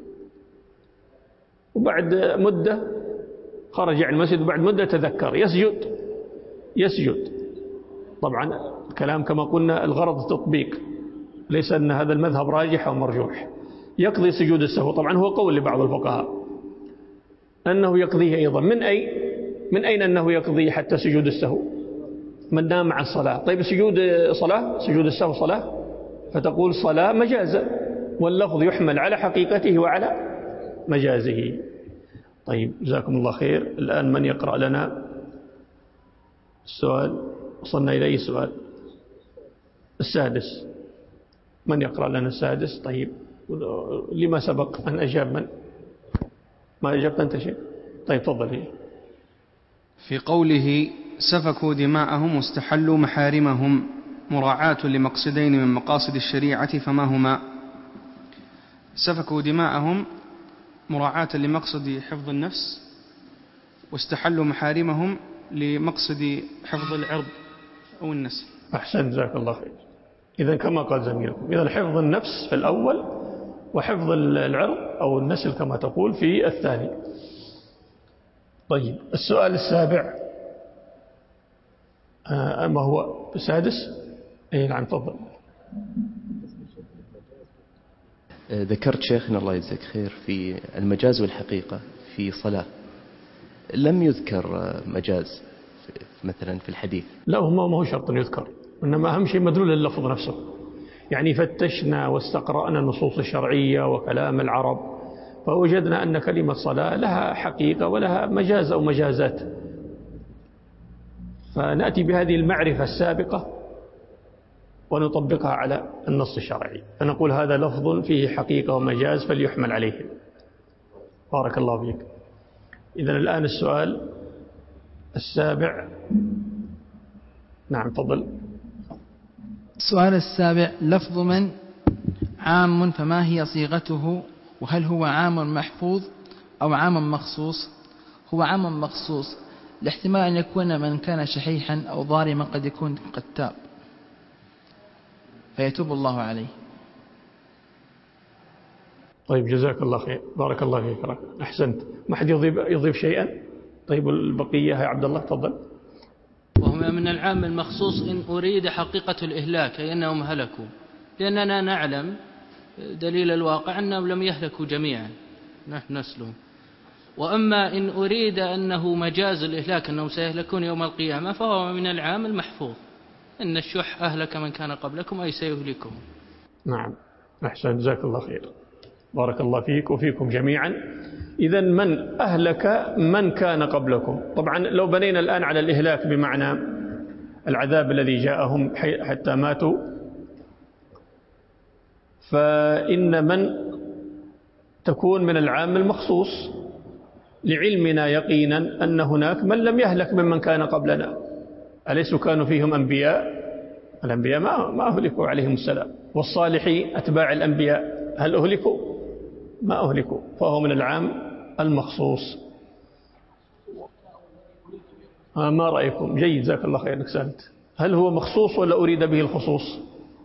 وبعد مدة خرج عن المسجد وبعد مدة تذكر، يسجد. طبعا الكلام كما قلنا الغرض التطبيق، ليس أن هذا المذهب راجح أو مرجوح. يقضي سجود السهو. طبعا هو قول لبعض الفقهاء أنه يقضيه أيضا. من أين أنه يقضي حتى سجود السهو؟ من نام عن صلاة. طيب سجود السهو صلاة، فتقول صلاة مجازا، واللفظ يحمل على حقيقته وعلى مجازه. طيب جزاكم الله خير. الآن من يقرأ لنا السؤال؟ وصلنا إلى أي سؤال؟ السادس. من يقرأ لنا السادس؟ طيب لما سبق أن أجاب من؟ ما أجبت أنت شيء؟ طيب تفضل. في قوله سفكوا دماءهم واستحلوا محارمهم مراعاة لمقصدين من مقاصد الشريعة، فما هما؟ سفكوا دماءهم مراعاة لمقصد حفظ النفس، واستحلوا محارمهم لمقصد حفظ العرض أو النسل. أحسن جزاك الله خير. إذا كما قال زميلكم، إذا حفظ النفس في الأول وحفظ العرض أو النسل كما تقول في الثاني. طيب السؤال السابع ما هو السادس؟ أي نعم تفضل. ذكرت شيخنا الله يجزاك خير في المجاز والحقيقة في صلاة، لم يذكر مجاز مثلا في الحديث. لا، ما هو شرط يذكر، إنما أهم شيء مدلول اللفظ نفسه. يعني فتشنا واستقرأنا النصوص الشرعية وكلام العرب، فوجدنا أن كلمة صلاة لها حقيقة ولها مجاز أو مجازات، فنأتي بهذه المعرفة السابقة ونطبقها على النص الشرعي، فنقول هذا لفظ فيه حقيقة ومجاز فليحمل عليه. بارك الله فيك. إذن الآن السؤال السابع. نعم تفضل. السؤال السابع: لفظ من عام، فما هي صيغته، وهل هو عام محفوظ أو عام مخصوص؟ هو عام مخصوص، لاحتمال أن يكون من كان شحيحا أو ظالما قد يكون قد تاب فيتوب الله عليه. طيب جزاك الله خير، بارك الله فيك، أحسنت. ما حد يضيف شيئا؟ طيب البقية يا عبد الله تفضل. وهما من العام المخصوص إن أريد حقيقة الإهلاك، أي أنهم هلكوا، لأننا نعلم دليل الواقع أنهم لم يهلكوا جميعا، نحن نسلهم. وأما إن أريد أنه مجاز الإهلاك أنهم سيهلكون يوم القيامة، فهو من العام المحفوظ، إن الشح أهلك من كان قبلكم أي سيهلكهم. نعم أحسن جزاك الله خير، بارك الله فيك وفيكم جميعا. إذا من أهلك من كان قبلكم. طبعا لو بنينا الآن على الإهلاك بمعنى العذاب الذي جاءهم حتى ماتوا، فإن من تكون من العام المخصوص، لعلمنا يقينا أن هناك من لم يهلك ممن كان قبلنا. أليسوا كانوا فيهم أنبياء؟ الأنبياء ما أهلكوا عليهم السلام، والصالحين أتباع الأنبياء هل أهلكوا؟ ما أهلكوا، فهو من العام المخصوص. ما رأيكم؟ جيد جزاك الله خير انك سألت. هل هو مخصوص ولا أريد به الخصوص؟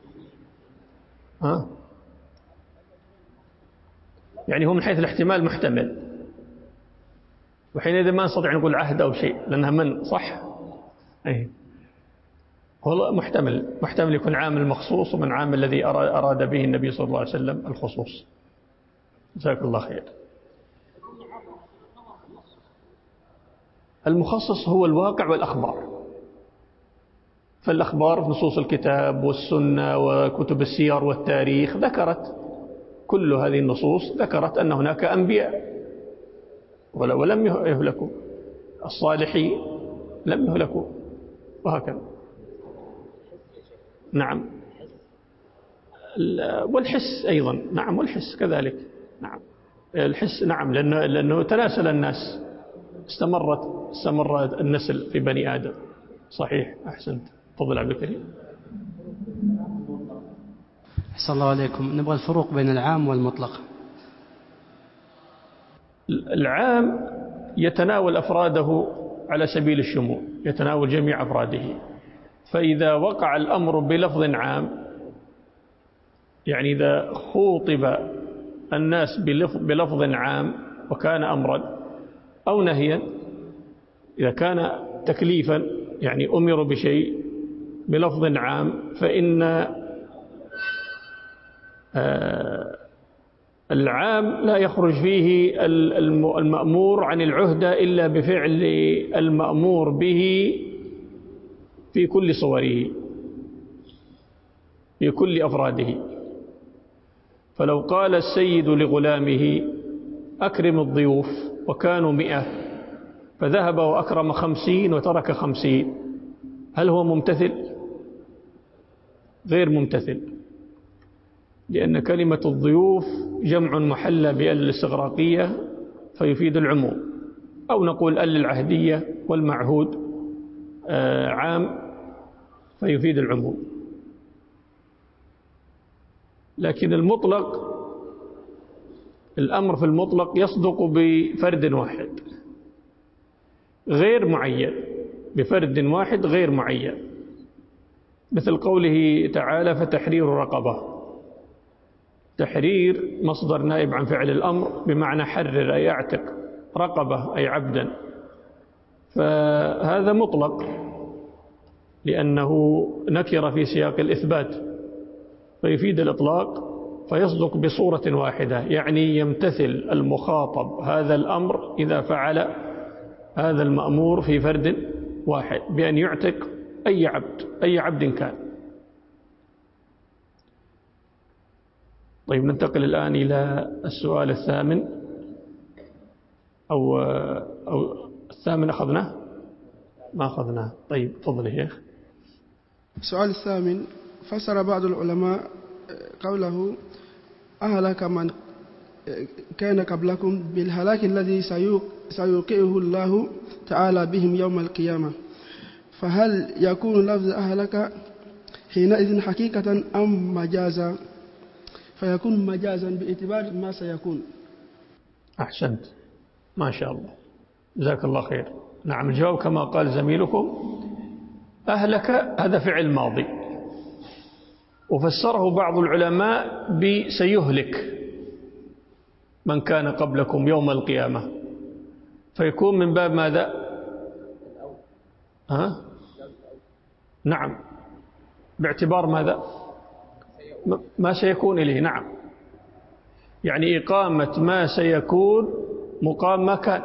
يعني هو من حيث الاحتمال محتمل، وحينئذ ما نستطيع نقول عهد أو شيء لأنها من صح. أي هو محتمل يكون عامل مخصوص، ومن عام الذي أراد به النبي صلى الله عليه وسلم الخصوص. جزاك الله خير. المخصص هو الواقع والأخبار، فالأخبار في نصوص الكتاب والسنة وكتب السير والتاريخ ذكرت، كل هذه النصوص ذكرت أن هناك أنبياء، ولم يهلكوا، الصالحين لم يهلكوا، وهكذا. نعم، والحس أيضا، نعم، والحس كذلك، نعم، الحس، نعم، لأنه تناسل الناس، استمر النسل في بني آدم. صحيح، أحسنت. تفضل عبد الكريم. أحسن الله عليكم. نبغى الفروق بين العام والمطلق. العام يتناول أفراده على سبيل الشمول، يتناول جميع أفراده. فإذا وقع الأمر بلفظ عام، يعني إذا خوطب الناس بلفظ عام وكان أمرا أو نهيا، إذا كان تكليفا يعني أمر بشيء بلفظ عام، فإن العام لا يخرج فيه المأمور عن العهدة إلا بفعل المأمور به في كل صوره، في كل أفراده. فلو قال السيد لغلامه أكرم الضيوف وكانوا 100، فذهب وأكرم 50 وترك 50، هل هو ممتثل؟ غير ممتثل، لأن كلمة الضيوف جمع محلى بأل الاستغراقية فيفيد العموم، أو نقول أل العهدية والمعهود عام فيفيد العموم. لكن المطلق، الأمر في المطلق يصدق بفرد واحد غير معين، بفرد واحد غير معين، مثل قوله تعالى فتحرير رقبة. تحرير مصدر نائب عن فعل الأمر بمعنى حرر أي اعتق، رقبة أي عبدا، فهذا مطلق لأنه نكر في سياق الإثبات فيفيد الإطلاق، فيصدق بصورة واحدة، يعني يمتثل المخاطب هذا الأمر إذا فعل هذا المأمور في فرد واحد بأن يعتق أي عبد كان. طيب، ننتقل الآن إلى السؤال الثامن، أو الثامن أخذناه؟ ما أخذناه. طيب، تفضل يا شيخ. السؤال الثامن: فسر بعض العلماء قوله أهلك من كان قبلكم بالهلاك الذي سيوقعه الله تعالى بهم يوم القيامة، فهل يكون لفظ أهلك حينئذ حقيقة أم مجازا؟ فيكون مجازا باعتبار ما سيكون. أحسنت، ما شاء الله، جزاك الله خير. نعم، الجواب كما قال زميلكم، أهلك هذا فعل ماضي، وفسره بعض العلماء بسيهلك من كان قبلكم يوم القيامة، فيكون من باب ماذا؟ نعم، باعتبار ماذا؟ ما سيكون إليه. نعم، يعني إقامة ما سيكون مقام ما كان،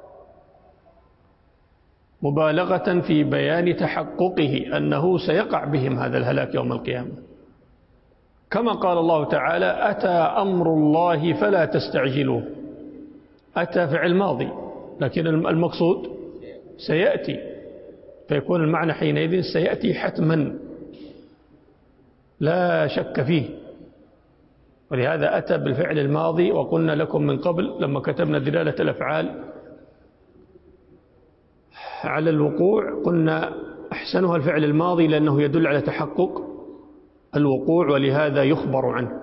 مبالغة في بيان تحققه أنه سيقع بهم هذا الهلاك يوم القيامة، كما قال الله تعالى أتى أمر الله فلا تستعجلوه. أتى فعل ماضي، لكن المقصود سيأتي، فيكون المعنى حينئذ سيأتي حتما لا شك فيه. ولهذا أتى بالفعل الماضي، وقلنا لكم من قبل لما كتبنا دلالة الأفعال على الوقوع قلنا أحسنها الفعل الماضي لأنه يدل على تحقق الوقوع، ولهذا يخبر عنه.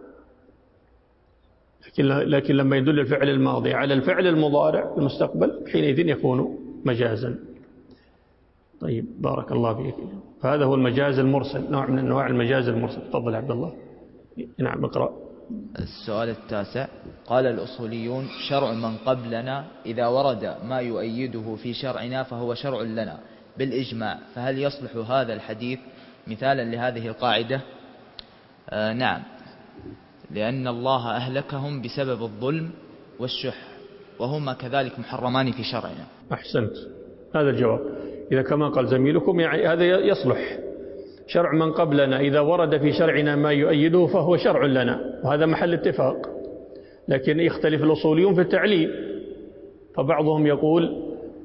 لكن لما يدل الفعل الماضي على الفعل المضارع المستقبل حينئذ يكون مجازا. طيب، بارك الله فيك. فهذا هو المجاز المرسل، نوع من أنواع المجاز المرسل. تفضل عبد الله. نعم، اقرأ. السؤال التاسع: قال الأصوليون شرع من قبلنا إذا ورد ما يؤيده في شرعنا فهو شرع لنا بالإجماع، فهل يصلح هذا الحديث مثالا لهذه القاعدة؟ نعم، لأن الله أهلكهم بسبب الظلم والشح، وهما كذلك محرمان في شرعنا. أحسنت، هذا الجواب. إذا كما قال زميلكم يعني هذا يصلح شرع من قبلنا، إذا ورد في شرعنا ما يؤيده فهو شرع لنا، وهذا محل اتفاق. لكن يختلف الأصوليون في التعليل، فبعضهم يقول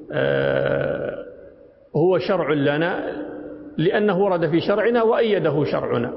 هو شرع لنا لأنه ورد في شرعنا وأيده شرعنا،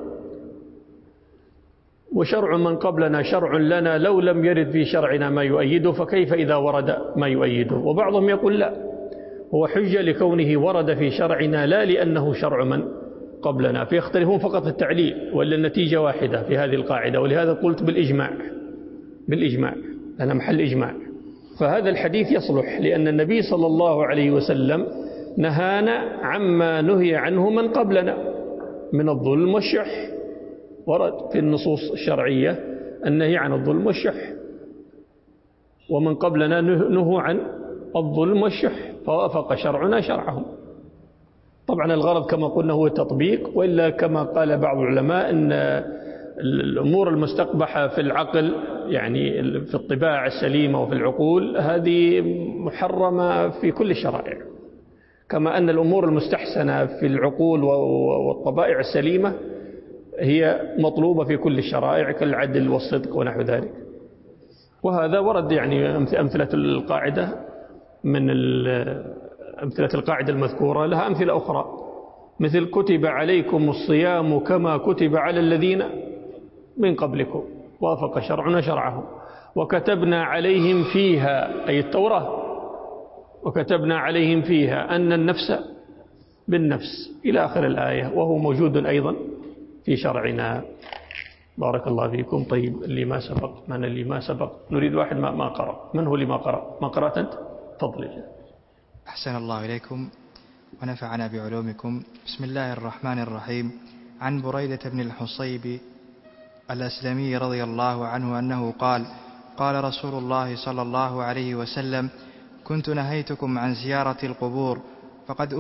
وشرع من قبلنا شرع لنا لو لم يرد في شرعنا ما يؤيده فكيف إذا ورد ما يؤيده. وبعضهم يقول لا، هو حجة لكونه ورد في شرعنا لا لأنه شرع من قبلنا، فيختلفون فقط التعليل ولا النتيجة واحدة في هذه القاعدة. ولهذا قلت بالإجماع أنا محل إجماع. فهذا الحديث يصلح لأن النبي صلى الله عليه وسلم نهانا عما نهي عنه من قبلنا من الظلم والشح، ورد في النصوص الشرعية النهي عن الظلم والشح، ومن قبلنا نهوا عن الظلم والشح فوافق شرعنا شرعهم. طبعا الغرض كما قلنا هو التطبيق، وإلا كما قال بعض العلماء أن الأمور المستقبحة في العقل يعني في الطباع السليمة وفي العقول هذه محرمة في كل الشرائع، كما أن الأمور المستحسنة في العقول والطبائع السليمة هي مطلوبة في كل الشرائع كالعدل والصدق ونحو ذلك. وهذا ورد يعني أمثلة القاعدة من أمثلة القاعدة المذكورة لها أمثلة أخرى، مثل كتب عليكم الصيام كما كتب على الذين من قبلكم وافق شرعنا شرعهم، وكتبنا عليهم فيها أي التوراة، وكتبنا عليهم فيها أن النفس بالنفس إلى آخر الآية، وهو موجود أيضا في شرعنا. بارك الله فيكم. طيب اللي ما سبق، من اللي ما سبق؟ نريد واحد ما قرأ. من هو اللي ما قرأ؟ ما قرأت أنت؟ تفضل. أحسن الله إليكم ونفعنا بعلومكم. بسم الله الرحمن الرحيم. عن بريدة بن الحصيب الأسلمي رضي الله عنه أنه قال: قال رسول الله صلى الله عليه وسلم: كنت نهيتكم عن زيارة القبور فقد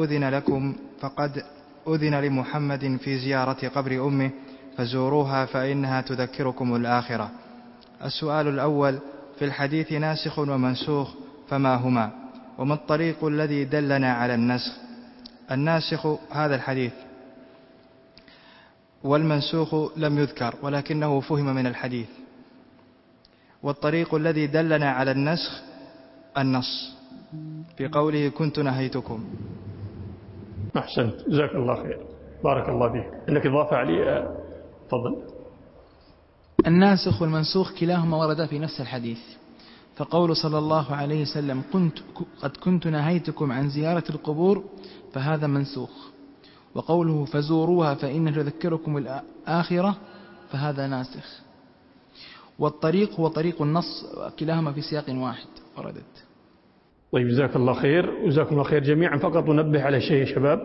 أذن لمحمد في زيارة قبر أمه فزوروها فإنها تذكركم الآخرة. السؤال الأول: في الحديث ناسخ ومنسوخ فما هما؟ وما الطريق الذي دلنا على النسخ؟ الناسخ هذا الحديث، والمنسوخ لم يذكر ولكنه فهم من الحديث. والطريق الذي دلنا على النسخ النص في قوله كنت نهيتكم. أحسنت، جزاك الله خير، بارك الله فيك. إنك إضافة علي، تفضل. الناسخ والمنسوخ كلاهما وردا في نفس الحديث، فقول صلى الله عليه وسلم قد كنت نهيتكم عن زيارة القبور فهذا منسوخ، وقوله فزوروها فإن تذكركم الآخرة فهذا ناسخ. والطريق هو طريق النص، كلاهما في سياق واحد وردت. طيب جزاك الله خير، وجزاكم الله خير جميعا. فقط ننبه على شيء يا شباب،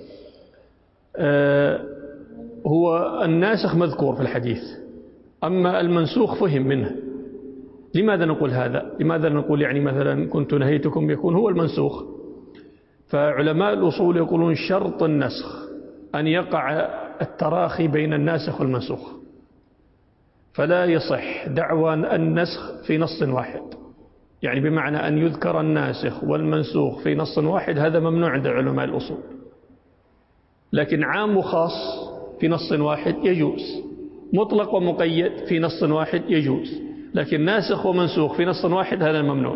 هو الناسخ مذكور في الحديث، أما المنسوخ فهم منه. لماذا نقول هذا؟ لماذا نقول يعني مثلا كنت نهيتكم يكون هو المنسوخ؟ فعلماء الأصول يقولون شرط النسخ أن يقع التراخي بين الناسخ والمنسوخ، فلا يصح دعوى النسخ في نص واحد، يعني بمعنى أن يذكر الناسخ والمنسوخ في نص واحد، هذا ممنوع عند علماء الأصول. لكن عام وخاص في نص واحد يجوز، مطلق ومقيد في نص واحد يجوز، لكن ناسخ ومنسوخ في نص واحد هذا ممنوع.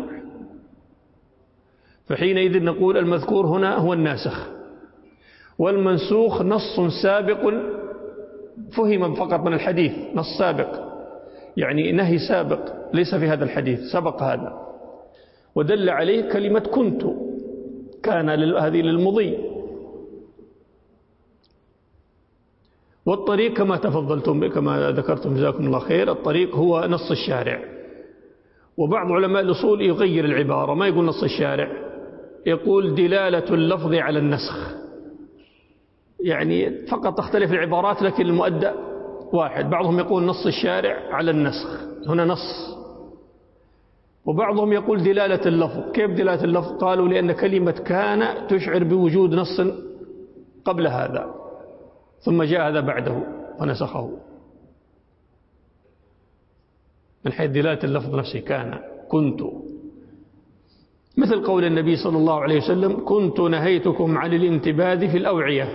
فحينئذ نقول المذكور هنا هو الناسخ، والمنسوخ نص سابق فهم فقط من الحديث، نص سابق يعني نهي سابق ليس في هذا الحديث، سبق هذا، ودل عليه كلمة كنت، كان هذه للمضي. والطريق كما تفضلتم كما ذكرتم جزاكم الله خير، الطريق هو نص الشارع. وبعض علماء الأصول يغير العبارة، ما يقول نص الشارع، يقول دلالة اللفظ على النسخ، يعني فقط تختلف العبارات لكن المؤدى واحد. بعضهم يقول نص الشارع على النسخ، هنا نص. وبعضهم يقول دلالة اللفظ. كيف دلالة اللفظ؟ قالوا لأن كلمة كان تشعر بوجود نص قبل هذا ثم جاء هذا بعده فنسخه، من حيث دلالة اللفظ نفسه كان كنت. مثل قول النبي صلى الله عليه وسلم كنت نهيتكم عن الانتباذ في الأوعية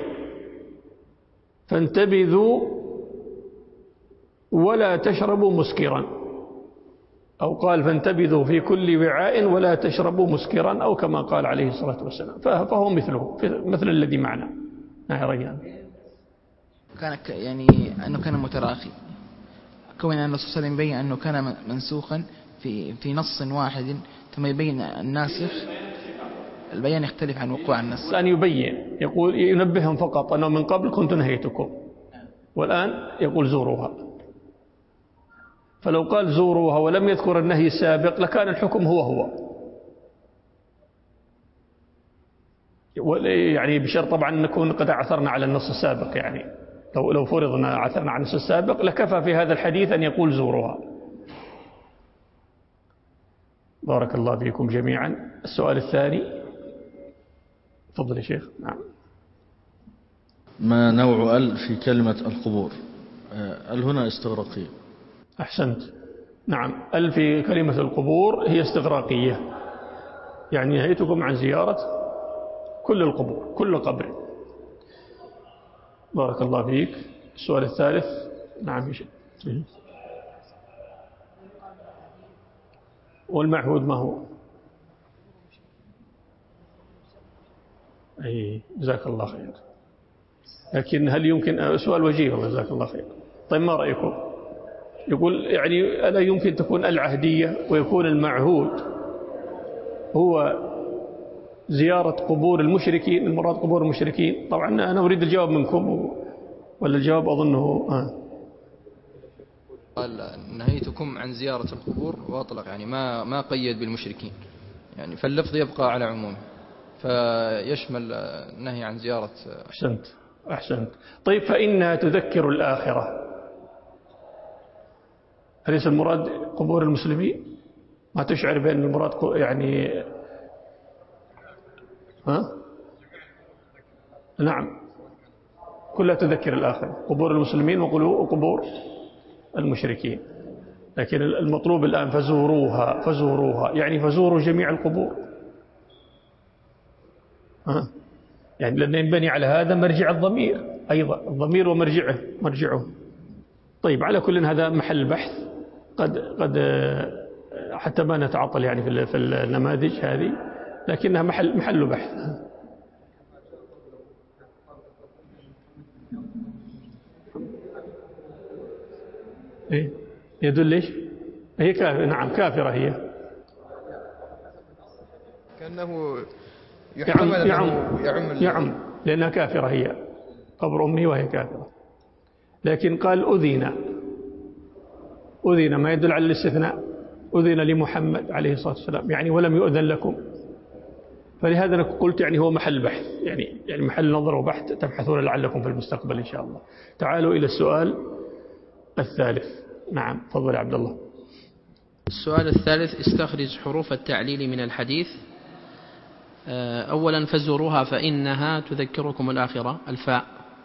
فانتبذوا ولا تشربوا مسكرا. أو قال فانتبذوا في كل وعاء ولا تشربوا مسكرا، أو كما قال عليه الصلاة والسلام، فهو مثله مثل الذي معنا. يا ريان كان يعني أنه كان متراخي، كون أن الرسول صلى الله عليه وسلم يبين أنه كان منسوخا في نص واحد، ثم يبين الناسخ، البيان يختلف عن وقوع النص. الآن يبين، يقول ينبههم فقط أنه من قبل كنت نهيتكم، والآن يقول زوروها. فلو قال زوروها ولم يذكر النهي السابق لكان الحكم هو يعني بشرط طبعا أن نكون قد عثرنا على النص السابق. يعني لو فرضنا عثرنا على النص السابق لكفى في هذا الحديث أن يقول زوروها. بارك الله فيكم جميعا. السؤال الثاني، تفضل يا شيخ. نعم. ما نوع ال في كلمة القبور؟ ال هنا استغراقية. أحسنت. نعم، ال في كلمة القبور هي استغراقية، يعني نهيتكم عن زيارة كل القبور، كل قبر. بارك الله فيك. السؤال الثالث. نعم يا شيخ. والمعهود ما هو؟ أي جزاك الله خير. لكن هل يمكن، سؤال وجيه والله، جزاك الله خير. طيب ما رأيكم؟ يقول يعني ألا يمكن تكون العهدية ويكون المعهود هو زيارة قبور المشركين، المراد قبور المشركين؟ طبعا أنا أريد الجواب منكم، ولا الجواب أظنه قال نهيتكم عن زيارة القبور وأطلق، يعني ما قيد بالمشركين، يعني فاللفظ يبقى على عمومه فيشمل النهي عن زيارة. أحسنت. طيب فإنها تذكر الآخرة، أليس المراد قبور المسلمين؟ ما تشعر بأن المراد يعني نعم كلها تذكر الآخرة، قبور المسلمين وقبور المشركين. لكن المطلوب الآن فزوروها يعني فزوروا جميع القبور، يعني لأن ينبني على هذا مرجع الضمير أيضا، الضمير ومرجعه. طيب على كل هذا محل بحث، قد حتى ما نتعطل يعني في النماذج هذه، لكنها محل بحث. إيه يدل ليش؟ هي كافرة. نعم كافرة هي. كأنه يعم لأنها كافرة هي، قبر أمه وهي كافرة. لكن قال أذن ما يدل على الاستثناء، أذن لمحمد عليه الصلاة والسلام، يعني ولم يؤذن لكم. فلهذا أنا قلت يعني هو محل بحث، يعني محل نظر وبحث تبحثون لعلكم في المستقبل إن شاء الله. تعالوا إلى السؤال الثالث. نعم تفضل يا عبد الله. السؤال الثالث، استخرج حروف التعليل من الحديث. أولا فزوروها فإنها تذكركم الآخرة، الفاء،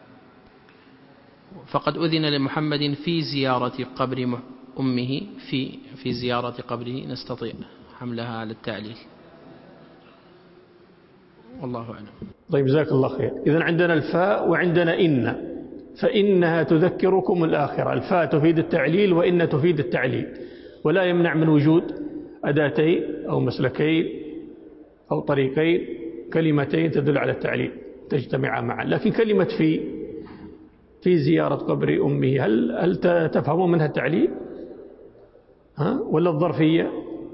فقد أذن لمحمد في زيارة قبر أمه، في زيارة قبره نستطيع حملها على التعليل، والله أعلم. طيب جزاك الله خير. إذن عندنا الفاء وعندنا إن، فإنها تذكركم الآخرة. الفاء تفيد التعليل وإن تفيد التعليل، ولا يمنع من وجود أداتين أو مسلكين أو طريقين، كلمتين تدل على التعليل تجتمع معا. لكن كلمة في زيارة قبر أمه، هل تفهمون منها التعليل ولا الظرفية؟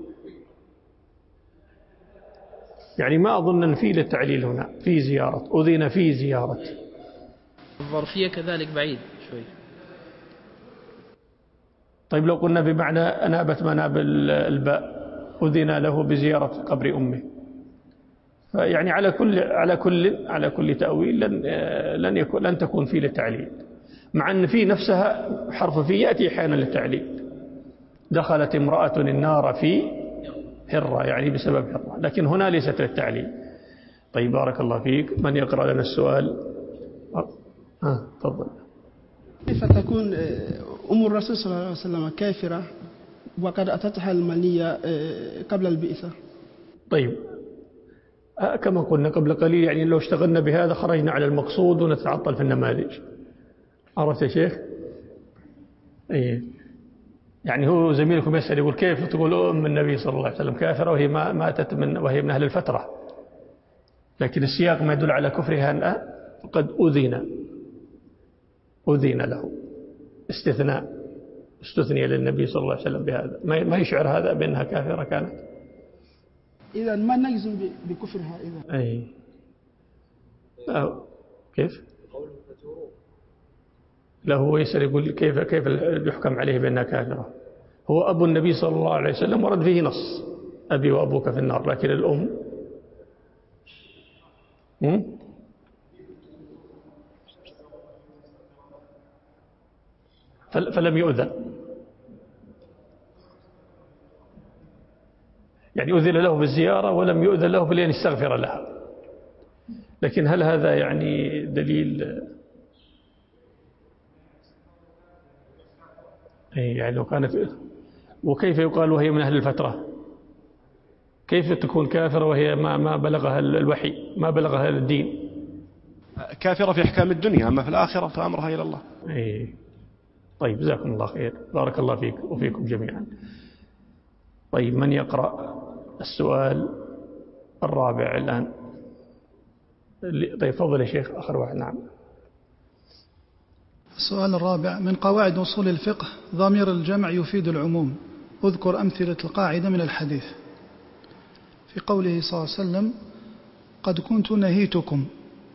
يعني ما أظن أن في للتعليل هنا، في زيارة، أذن في زيارة. الظرفية كذلك بعيد شوي. طيب لو قلنا بمعنى أنابت مناب الباء، أذن له بزيارة قبر أمه، فيعني على كل تأويل لن تكون فيه للتعليل، مع أن في نفسها حرف في يأتي أحيانا للتعليل. دخلت امرأة النار في هرة، يعني بسبب هرة، لكن هنا ليست للتعليل. طيب بارك الله فيك. من يقرأ لنا السؤال؟ تفضل. كيف تكون أم الرسول صلى الله عليه وسلم كافرة وقد أتتها المنية قبل البئسة؟ طيب كما قلنا قبل قليل، يعني لو اشتغلنا بهذا خرجنا على المقصود ونتعطل في النماذج. عرفت يا شيخ؟ يعني هو زميلكم يسأل يقول كيف تقول أم النبي صلى الله عليه وسلم كافرة وهي ماتت وهي من أهل الفترة، لكن السياق ما يدل على كفرها الآن فقد أذن له استثني للنبي صلى الله عليه وسلم بهذا، ما يشعر هذا بأنها كافرة كانت. إذا ما نجزم بكفرها إذا. أي كيف؟ لا هو يسأل يقول كيف يحكم عليه بأنها كافرة؟ هو أبو النبي صلى الله عليه وسلم ورد فيه نص أبي وأبوك في النار، لكن الأم فلم يؤذن، يعني أذن له بالزيارة ولم يؤذن له بأن يستغفر لها. لكن هل هذا يعني دليل؟ يعني لو كانت، وكيف يقال وهي من أهل الفترة؟ كيف تكون كافرة وهي ما بلغها الوحي، ما بلغها الدين؟ كافرة في أحكام الدنيا، أما في الآخرة فأمرها إلى الله. طيب جزاكم الله خير، بارك الله فيك وفيكم جميعا. طيب من يقرأ السؤال الرابع الآن؟ طيب فضل يا شيخ آخر واحد. نعم. السؤال الرابع: من قواعد أصول الفقه ضمير الجمع يفيد العموم، اذكر أمثلة القاعدة من الحديث. في قوله صلى الله عليه وسلم: قد كنت نهيتكم،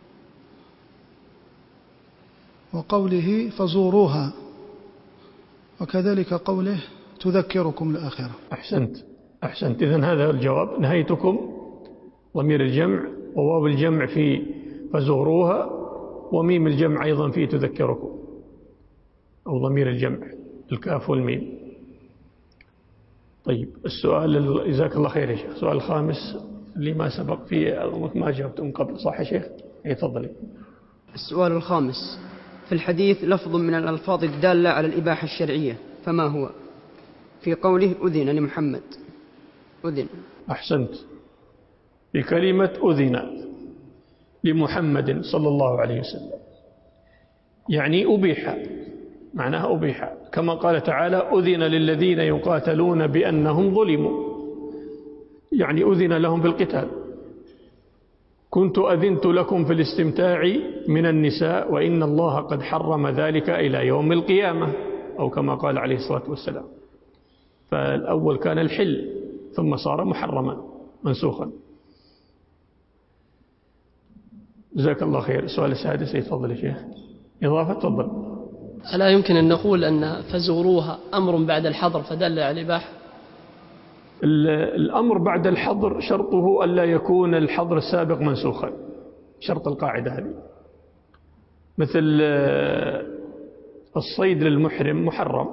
وقوله فزوروها، وكذلك قوله تذكركم الآخرة. أحسنت. إذن هذا الجواب: نهيتكم ضمير الجمع، وواو الجمع في فزوروها، وميم الجمع أيضا في تذكركم، أو ضمير الجمع الكاف والميم. طيب السؤال، جزاك الله خير يا شيخ، السؤال الخامس اللي ما سبق فيه ما جاوبتم قبل، صح يا شيخ؟ تفضلي. السؤال الخامس: في الحديث لفظ من الألفاظ الدالة على الإباحة الشرعية، فما هو؟ في قوله أذن لمحمد. أذن. أحسنت. في كلمة أذن لمحمد صلى الله عليه وسلم، يعني أبيح، معناها أبيح، كما قال تعالى: أذن للذين يقاتلون بأنهم ظلموا، يعني أذن لهم بالقتال. كنت أذنت لكم في الاستمتاع من النساء وإن الله قد حرم ذلك إلى يوم القيامة، أو كما قال عليه الصلاة والسلام. فالأول كان الحل ثم صار محرما منسوخا. جزاك الله خير. السؤال السادس، يتفضل يا شيخ. إضافة، تفضل. ألا يمكن أن نقول أن فزوروها أمر بعد الحظر فدل على الإباحة؟ الأمر بعد الحظر شرطه ألا يكون الحظر السابق منسوخا، شرط القاعدة هذه. مثل الصيد للمحرم محرم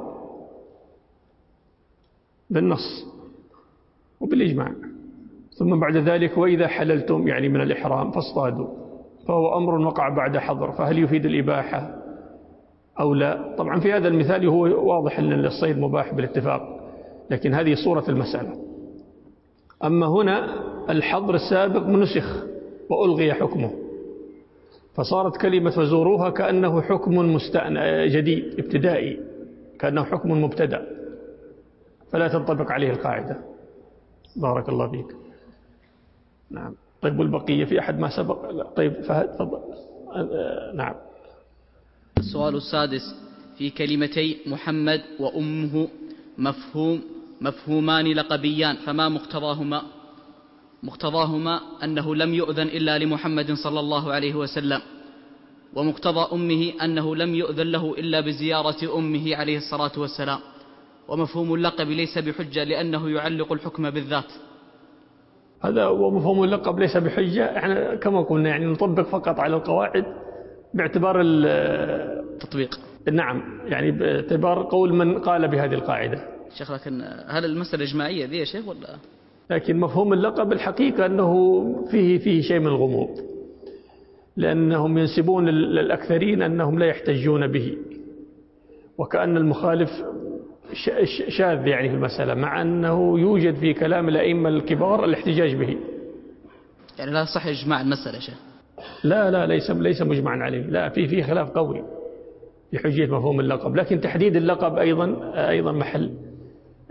بالنص وبالإجماع، ثم بعد ذلك وإذا حللتم يعني من الإحرام فاصطادوا، فهو أمر وقع بعد حظر، فهل يفيد الإباحة أو لا؟ طبعا في هذا المثال هو واضح أن الصيد مباح بالاتفاق، لكن هذه صورة المسألة. أما هنا الحظر السابق منسخ وألغي حكمه، فصارت كلمة فزوروها كأنه حكم جديد ابتدائي، كأنه حكم مبتدأ، فلا تنطبق عليه القاعدة. بارك الله فيك. نعم. طيب والبقية في أحد ما سبق؟ لا. طيب فهد تفضل. نعم. السؤال السادس: في كلمتي محمد وأمه مفهومان لقبيان، فما مقتضاهما؟ مقتضاهما أنه لم يؤذن إلا لمحمد صلى الله عليه وسلم، ومقتضى أمه أنه لم يؤذن له إلا بزيارة أمه عليه الصلاة والسلام، ومفهوم اللقب ليس بحجة لأنه يعلق الحكم بالذات. هذا ومفهوم اللقب ليس بحجة، احنا كما قلنا يعني نطبق فقط على القواعد باعتبار التطبيق. نعم، يعني باعتبار قول من قال بهذه القاعدة. شيخ لكن هل المسألة إجماعية ذي يا شيخ ولا؟ لكن مفهوم اللقب الحقيقة أنه فيه شيء من الغموض، لأنهم ينسبون للأكثرين أنهم لا يحتجون به، وكأن المخالف شاذ يعني في المسألة، مع أنه يوجد في كلام الأئمة الكبار الاحتجاج به. يعني لا صح إجماع المسألة شيخ؟ لا ليس مجمعا عليه، لا في خلاف قوي في حجية مفهوم اللقب، لكن تحديد اللقب أيضا محل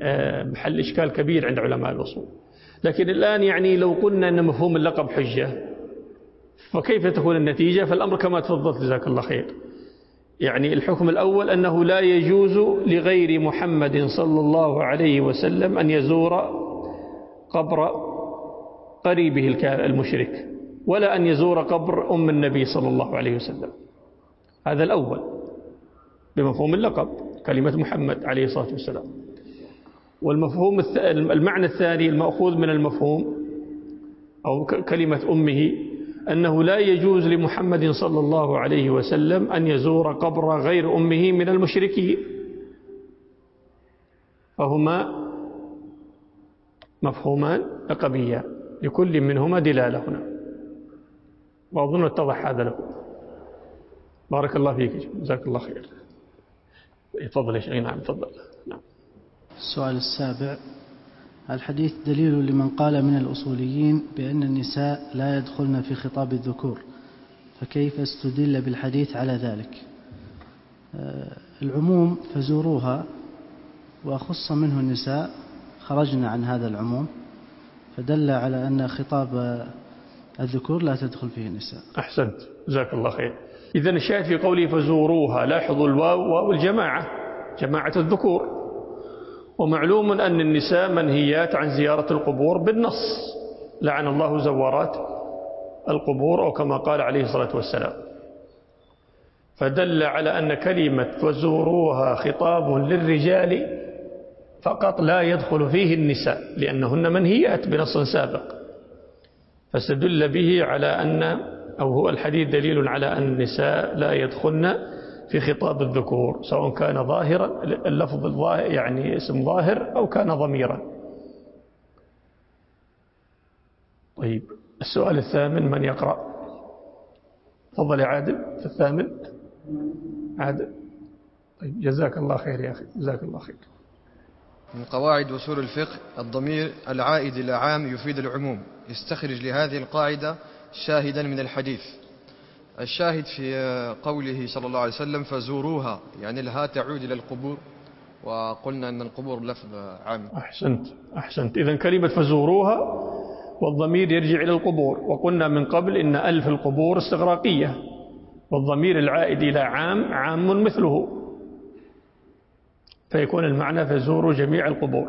محل إشكال كبير عند علماء الأصول. لكن الآن يعني لو قلنا أن مفهوم اللقب حجة فكيف تكون النتيجة؟ فالأمر كما تفضلت جزاك الله خير. يعني الحكم الأول أنه لا يجوز لغير محمد صلى الله عليه وسلم أن يزور قبر قريبه المشرك، ولا أن يزور قبر أم النبي صلى الله عليه وسلم. هذا الأول بمفهوم اللقب كلمة محمد عليه الصلاة والسلام. والمفهوم المعنى الثاني المأخوذ من المفهوم أو كلمة أمه أنه لا يجوز لمحمد صلى الله عليه وسلم أن يزور قبر غير أمه من المشركين، فهما مفهومان لقبيان لكل منهما دلالة هنا، وأظن اتضح هذا له. بارك الله فيك جزاك الله خير. تفضل يا شيخ. نعم تفضل. نعم. السؤال السابع: الحديث دليل لمن قال من الأصوليين بأن النساء لا يدخلن في خطاب الذكور، فكيف استدل بالحديث على ذلك؟ العموم فزوروها وخص منه النساء، خرجنا عن هذا العموم فدل على أن خطاب الذكور لا تدخل فيه النساء. أحسنت جزاك الله خير. إذن الشاهد في قوله فزوروها، لاحظوا الواو والجماعة، جماعة الذكور. ومعلوم أن النساء منهيات عن زيارة القبور بالنص، لعن الله زوارات القبور، أو كما قال عليه الصلاة والسلام. فدل على أن كلمة فزوروها خطاب للرجال فقط لا يدخل فيه النساء، لأنهن منهيات بنص سابق. فاستدل به على أن، أو هو الحديث دليل على أن النساء لا يدخلن في خطاب الذكور، سواء كان ظاهرا اللفظ الظاهر يعني اسم ظاهر أو كان ضميرا. طيب السؤال الثامن من يقرأ؟ تفضل يا عادل في الثامن. عادل. طيب جزاك الله خير يا أخي جزاك الله خير. من قواعد أصول الفقه الضمير العائد إلى عام يفيد العموم. استخرج لهذه القاعدة شاهدا من الحديث. الشاهد في قوله صلى الله عليه وسلم فزوروها، يعني الها تعود إلى القبور، وقلنا أن القبور لفظ عام. أحسنت. إذن كلمة فزوروها والضمير يرجع إلى القبور، وقلنا من قبل إن ألف القبور استغراقية، والضمير العائد إلى عام مثله، فيكون المعنى فزوروا جميع القبور.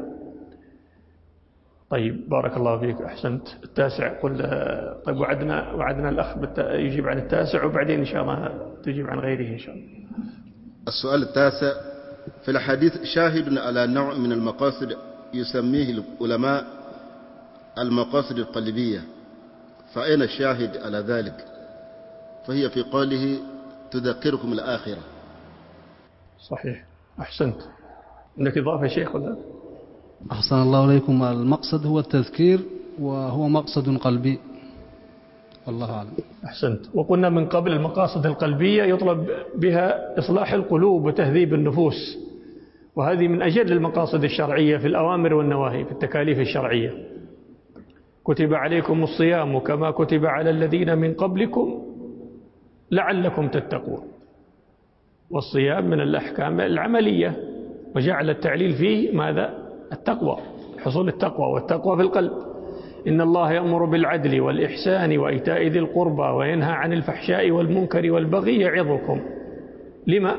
طيب بارك الله فيك أحسنت. التاسع قل. طيب وعدنا الأخ يجيب عن التاسع، وبعدين إن شاء الله تجيب عن غيره إن شاء الله. السؤال التاسع: في الحديث شاهد على نوع من المقاصد يسميه العلماء المقاصد القلبية، فأين الشاهد على ذلك؟ فهي في قوله تذكركم الآخرة. صحيح أحسنت. عندك إضافة شيخ ولا؟ أحسن الله إليكم. المقصد هو التذكير، وهو مقصد قلبي، والله أعلم. أحسنت. وقلنا من قبل المقاصد القلبية يطلب بها إصلاح القلوب وتهذيب النفوس، وهذه من أجل المقاصد الشرعية في الأوامر والنواهي، في التكاليف الشرعية. كتب عليكم الصيام كما كتب على الذين من قبلكم لعلكم تتقون. والصيام من الأحكام العملية، وجعل التعليل فيه ماذا؟ التقوى، حصول التقوى، والتقوى في القلب. إن الله يأمر بالعدل والإحسان وإيتاء ذي القربى وينهى عن الفحشاء والمنكر والبغي يعظكم. لما؟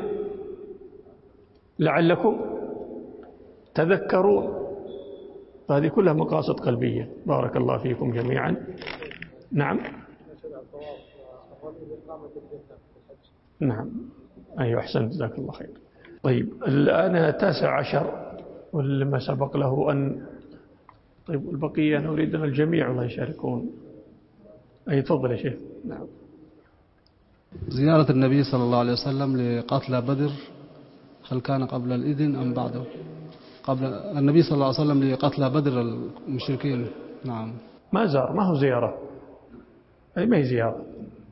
لعلكم تذكرون. هذه كلها مقاصد قلبية. بارك الله فيكم جميعا. نعم نعم أيوة أحسن جزاك الله خير. طيب الآن 19 ولما سبق له أن طيب البقية نريد أن الجميع الله يشاركون. أي تفضل يا شيخ. نعم. زيارة النبي صلى الله عليه وسلم لقتلى بدر، هل كان قبل الإذن أم بعده؟ قبل النبي صلى الله عليه وسلم لقتلى بدر المشركين. نعم. ما زار، ما هو زيارة، أي ما هي زيارة.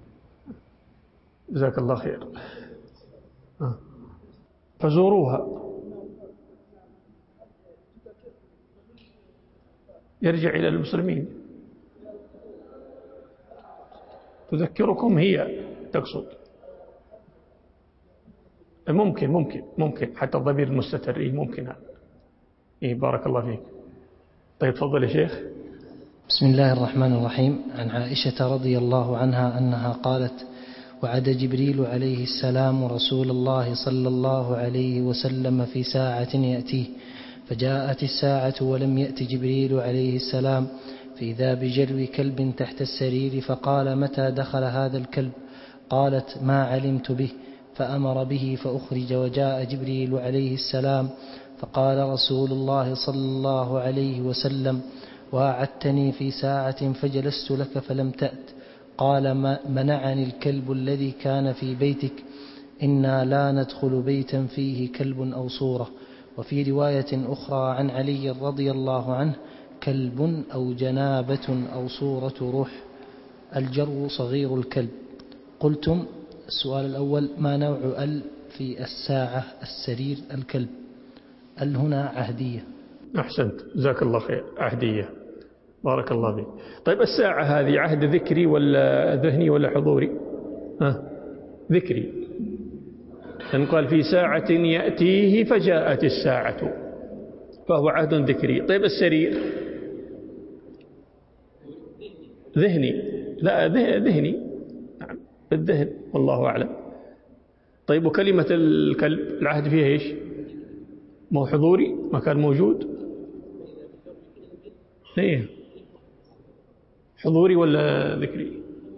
جزاك الله خير. فزوروها يرجع إلى المسلمين. تذكركم هي تقصد. ممكن حتى الضمير المستتر ممكن هذا بارك الله فيك. طيب تفضل يا شيخ. بسم الله الرحمن الرحيم. عن عائشة رضي الله عنها أنها قالت: وعد جبريل عليه السلام رسول الله صلى الله عليه وسلم في ساعة يأتيه، فجاءت الساعة ولم يأت جبريل عليه السلام، فإذا بجرو كلب تحت السرير، فقال: متى دخل هذا الكلب؟ قالت: ما علمت به. فأمر به فأخرج، وجاء جبريل عليه السلام، فقال رسول الله صلى الله عليه وسلم: وأعدتني في ساعة فجلست لك فلم تأت. قال: منعني الكلب الذي كان في بيتك، إنا لا ندخل بيتا فيه كلب أو صورة. وفي رواية أخرى عن علي رضي الله عنه: كلب أو جنابة أو صورة روح. الجر صغير الكلب. قلتم: السؤال الأول: ما نوع ال في الساعة السرير الكلب؟ ال هنا عهدية. أحسنت، جزاك الله خير. عهدية، بارك الله فيك. طيب الساعة هذه عهد ذكري ولا ذهني ولا حضوري؟ ذكري. لأن قال في ساعة يأتيه فجاءت الساعة، فهو عهد ذكري. طيب السرير ذهني؟ لا، ذهني، نعم، بالذهن، والله أعلم. طيب وكلمة الكلب العهد فيها إيش؟ مو حضوري، ما كان موجود؟ ايه، حضوري ولا ذكري؟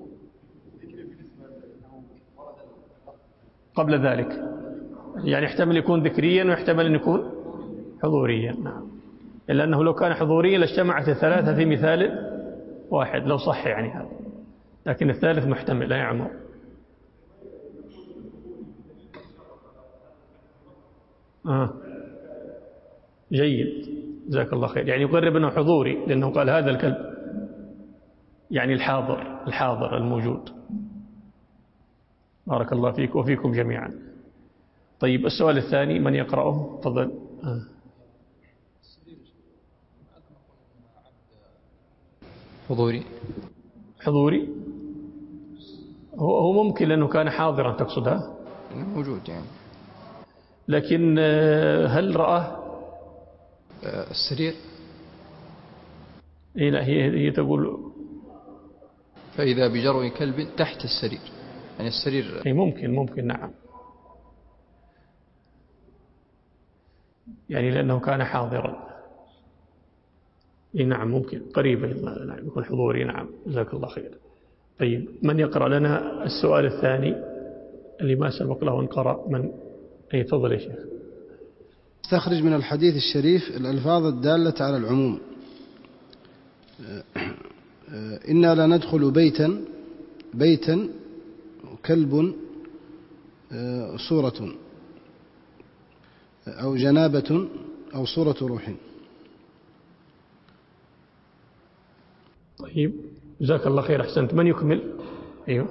قبل ذلك، يعني يحتمل يكون ذكريا ويحتمل أن يكون حضوريا. نعم، إلا أنه لو كان حضوريا لاجتمعت الثلاثة في مثال واحد، لو صح يعني هذا، لكن الثالث محتمل. لا يا عمر. جيد، جزاك الله خير. يعني يقرب أنه حضوري، لأنه قال هذا الكلب، يعني الحاضر الموجود. بارك الله فيك وفيكم جميعا. طيب السؤال الثاني من يقرأه؟ تفضل. حضوري هو ممكن لأنه كان حاضرا، تقصدها؟ موجود يعني. لكن هل رأى السرير؟ إيه، لا، هي تقول فإذا بجرو كلب تحت السرير، يعني السرير. إيه، ممكن نعم، يعني لأنه كان حاضرا. إيه نعم، ممكن قريبا، نعم، يكون حضوري. نعم، جزاك الله خير. طيب من يقرأ لنا السؤال الثاني اللي ما سبق له أن قرأ؟ من تفضل يا شيخ. استخرج من الحديث الشريف الألفاظ الدالة على العموم. إنا لا ندخل بيتا كلب صورة أو جنابة أو صورة روح. طيب جزاك الله خير، أحسنت. من يكمل؟ أيوه.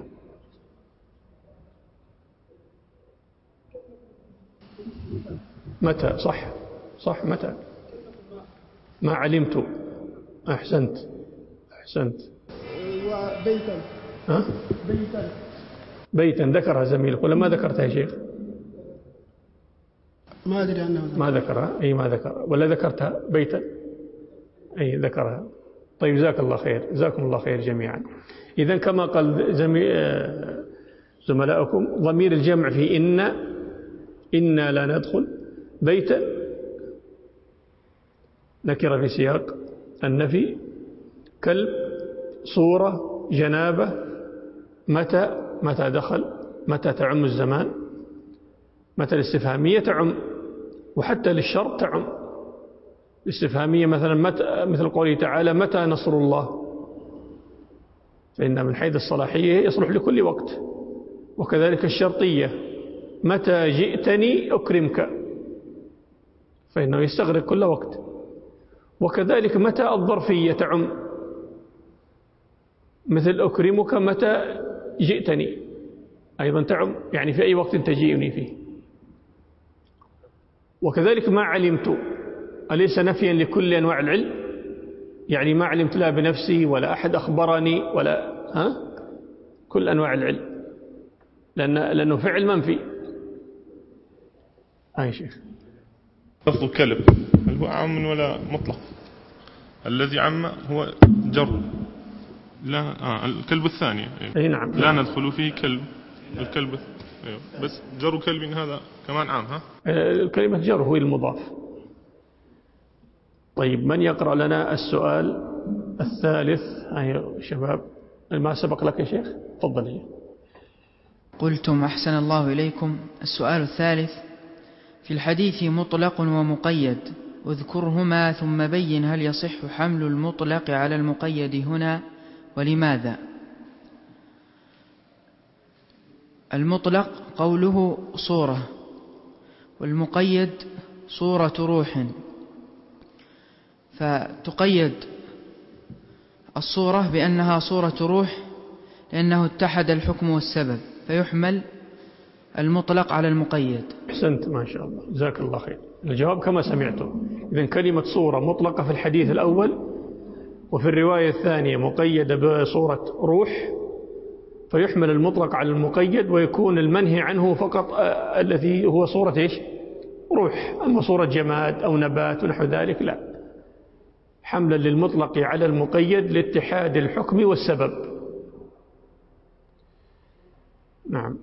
متى؟ صح، متى؟ ما علمت. أحسنت. وبيتا. بيتا ذكرها زميلك ولا ما ذكرتها يا شيخ؟ ما أدري عنها. ما ذكرها؟ أي ما ذكرها، ولا ذكرتها بيتا؟ أي ذكرها. طيب جزاك الله خير، جزاكم الله خير جميعا. إذن كما قال زملائكم، ضمير الجمع في إنا لا ندخل بيتا نكر في سياق النفي، كلب، صورة، جنابة، متى دخل، متى تعم الزمان، متى الاستفهامية تعم، وحتى للشرط تعم. الاستفهامية مثلا مثل قوله تعالى: متى نصر الله، فإن من حيث الصلاحية يصلح لكل وقت. وكذلك الشرطية: متى جئتني أكرمك، فإنه يستغرق كل وقت. وكذلك متى الظرفية تعم، مثل أكرمك متى جئتني، أيضا تعم، يعني في أي وقت تجيئني فيه. وكذلك ما علمت، أليس نفيا لكل أنواع العلم؟ يعني ما علمت لا بنفسي ولا أحد أخبرني ولا كل أنواع العلم، لأنه فعل منفي. شيخ. لفظ كلب هل هو عام ولا مطلق؟ الذي عم هو جر. لا الكلب الثاني. أي نعم. لا ندخل فيه كلب. الكلب أيوه. بس جر كلب هذا كمان عام. كلمة جر هو المضاف. طيب من يقرأ لنا السؤال الثالث؟ أيها شباب ما سبق لك يا شيخ تفضل. هي قلتم أحسن الله إليكم. السؤال الثالث: في الحديث مطلق ومقيد، اذكرهما ثم بين هل يصح حمل المطلق على المقيد هنا ولماذا؟ المطلق قوله صورة، والمقيد صورة روح، فتقيد الصورة بأنها صورة روح لأنه اتحد الحكم والسبب، فيحمل المطلق على المقيد. أحسنت ما شاء الله جزاك الله خير. الجواب كما سمعتم. إذن كلمة صورة مطلقة في الحديث الأول، وفي الرواية الثانية مقيدة بصورة روح، فيحمل المطلق على المقيد، ويكون المنهي عنه فقط الذي هو صورة إيش؟ روح. أما صورة جماد أو نبات ونحو ذلك لا، حملا للمطلق على المقيد لاتحاد الحكم والسبب. نعم.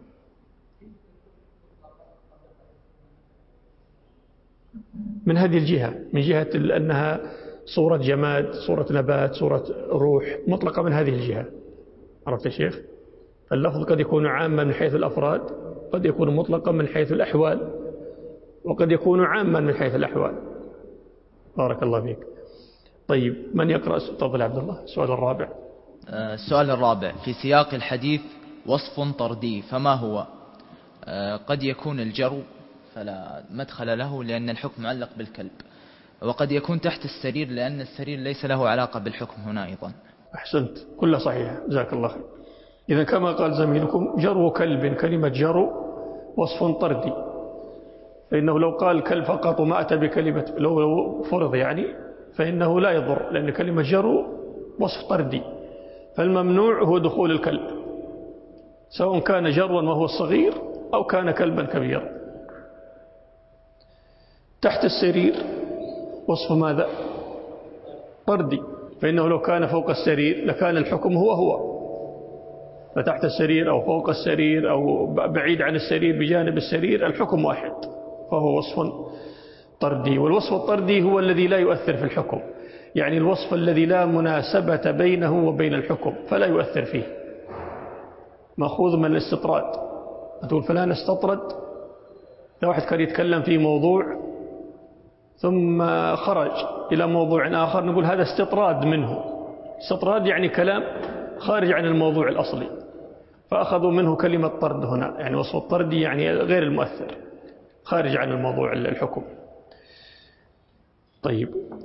من هذه الجهة، من جهة أنها صورة جماد، صورة نبات، صورة روح، مطلقة من هذه الجهة. عرفت يا شيخ؟ اللفظ قد يكون عاما من حيث الأفراد، قد يكون مطلقا من حيث الأحوال، وقد يكون عاما من حيث الأحوال. بارك الله فيك. طيب من يقرأ؟ تفضل عبد الله. السؤال الرابع. السؤال الرابع: في سياق الحديث وصف طردي فما هو؟ قد يكون الجر فلا مدخل له لأن الحكم معلق بالكلب، وقد يكون تحت السرير لأن السرير ليس له علاقة بالحكم هنا أيضا. أحسنت كلها صحيح جزاك الله خير. إذا كما قال زميلكم جر كلب، كلمة جر وصف طردي، فإنه لو قال كلب فقط وما أتى بكلمة لو فرض يعني فإنه لا يضر، لأن كلمة جر وصف طردي، فالممنوع هو دخول الكلب سواء كان جرا وهو الصغير أو كان كلبا كبيرا. تحت السرير وصف ماذا؟ طردي، فإنه لو كان فوق السرير لكان الحكم هو، فتحت السرير أو فوق السرير أو بعيد عن السرير بجانب السرير الحكم واحد، فهو وصف طردي. والوصف الطردي هو الذي لا يؤثر في الحكم، يعني الوصف الذي لا مناسبة بينه وبين الحكم فلا يؤثر فيه، مأخوذ من الاستطراد. تقول فلان استطرد، لو واحد كان يتكلم في موضوع ثم خرج إلى موضوع آخر نقول هذا استطراد منه. استطراد يعني كلام خارج عن الموضوع الأصلي، فأخذوا منه كلمة طرد هنا، يعني وصف الطرد يعني غير المؤثر، خارج عن الموضوع الحكم. طيب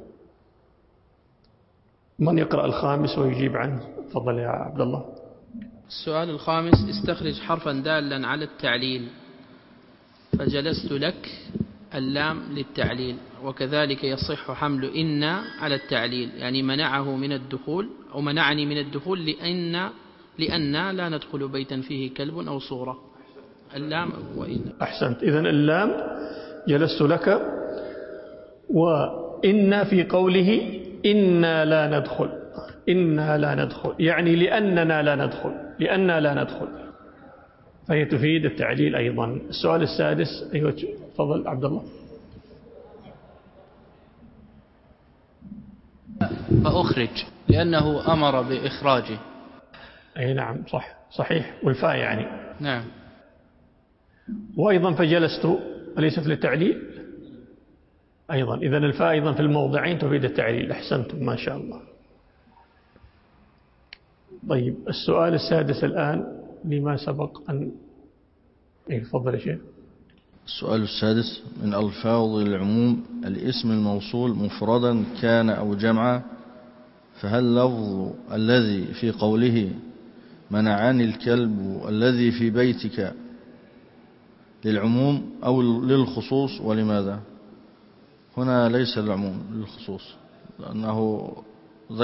من يقرأ الخامس ويجيب عنه؟ تفضل يا عبد الله. السؤال الخامس: استخرج حرفا دالا على التعليل. فجلست لك اللام للتعليل، وكذلك يصح حمل إن على التعليل، يعني منعه من الدخول أو منعني من الدخول لأن لا ندخل بيتا فيه كلب أو صورة. اللام وإن. أحسنت. إذن اللام جلست لك، وإن في قوله إنا لا ندخل، إنا لا ندخل يعني لأننا لا ندخل، لأننا لا ندخل، فهي تفيد التعليل أيضا. السؤال السادس. أيوة تفضل عبد الله. فأخرج لأنه أمر بإخراجه. أي نعم صحيح والفاء يعني. نعم. وأيضا فجلست أليست للتعليل أيضا، إذن الفاء أيضا في الموضعين تفيد التعليل. أحسنتم ما شاء الله. طيب السؤال السادس الآن لما سبق أن يفضل يا شيخ. السؤال السادس: من ألفاظ العموم الاسم الموصول مفردا كان أو جمعا، فهل لفظ الذي في قوله منعني الكلب الذي في بيتك للعموم أو للخصوص ولماذا؟ هنا ليس العموم للخصوص، لأنه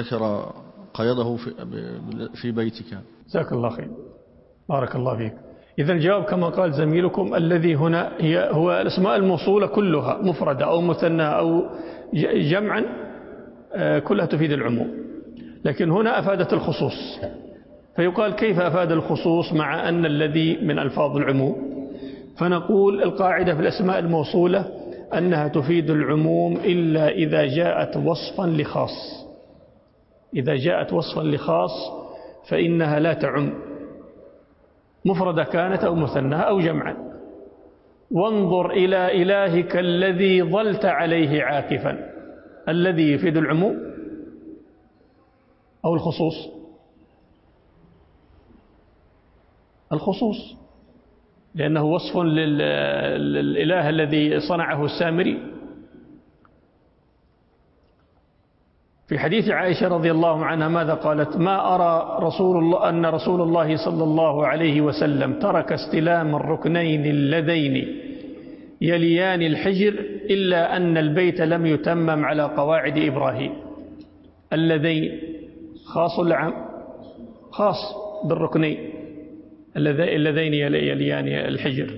قيده في بيتك. جزاك الله خير بارك الله فيك. إذا الجواب كما قال زميلكم الذي هنا هو الأسماء الموصولة كلها مفردة أو مثنى أو جمعا كلها تفيد العموم، لكن هنا أفادت الخصوص، فيقال كيف أفاد الخصوص مع أن الذي من ألفاظ العموم؟ فنقول القاعدة في الأسماء الموصولة أنها تفيد العموم إلا إذا جاءت وصفا لخاص. إذا جاءت وصفا لخاص فإنها لا تعم، مفردة كانت أو مثنى أو جمعا. وانظر إلى إلهك الذي ظلت عليه عاكفا، الذي يفيد العموم أو الخصوص؟ الخصوص، لأنه وصف للإله الذي صنعه السامري. في حديث عائشة رضي الله عنها ماذا قالت؟ ما أرى أن رسول الله صلى الله عليه وسلم ترك استلام الركنين اللذين يليان الحجر إلا أن البيت لم يتمم على قواعد إبراهيم. اللذين خاص العام، خاص بالركنين اللذين يليان الحجر.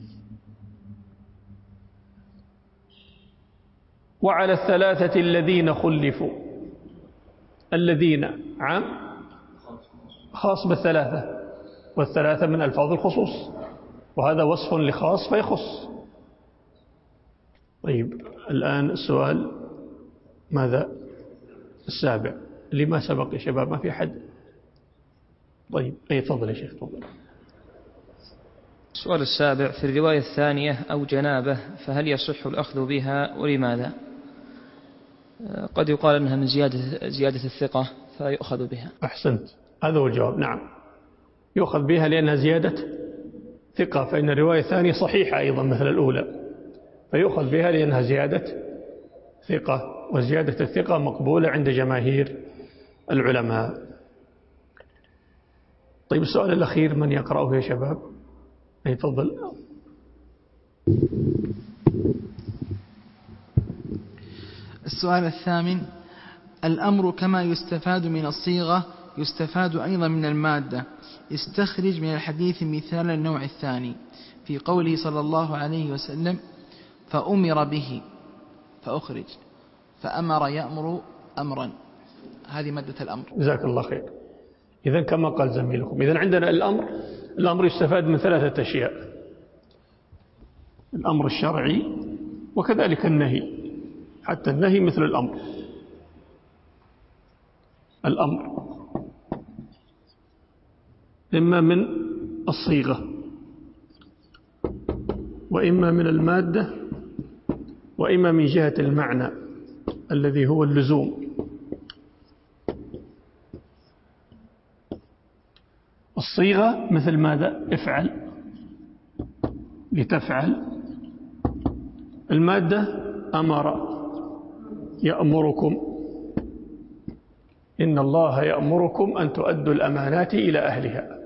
وعلى الثلاثة الذين خلفوا، الذين عام خاص بالثلاثة، والثلاثة من ألفاظ الخصوص، وهذا وصف لخاص فيخص. طيب الآن السؤال ماذا؟ السابع اللي ما سبق يا شباب، ما في حد. طيب أي تفضل يا شيخ تفضل. السؤال السابع: في الرواية الثانية أو جنابة فهل يصح الأخذ بها ولماذا؟ قد يقال أنها من زيادة الثقة فيؤخذ بها. أحسنت، هذا هو الجواب. نعم يؤخذ بها لأنها زيادة ثقة، فإن الرواية الثانية صحيحة أيضا مثل الأولى، فيؤخذ بها لأنها زيادة ثقة، وزيادة الثقة مقبولة عند جماهير العلماء. طيب السؤال الأخير من يقرأه يا شباب؟ أي تفضل. السؤال الثامن: الأمر كما يستفاد من الصيغة يستفاد أيضا من المادة. استخرج من الحديث مثال النوع الثاني في قوله صلى الله عليه وسلم: فأمر به، فأخرج، فأمر يأمر أمرا. هذه مادة الأمر. جزاك الله خير. إذن كما قال زميلكم، إذن عندنا الأمر يستفاد من ثلاثة أشياء: الأمر الشرعي وكذلك النهي، حتى النهي مثل الأمر. الأمر إما من الصيغة، وإما من المادة، وإما من جهة المعنى الذي هو اللزوم. الصيغة مثل ماذا؟ افعل، لتفعل. المادة أمر، يأمركم، إن الله يأمركم أن تؤدوا الأمانات إلى أهلها،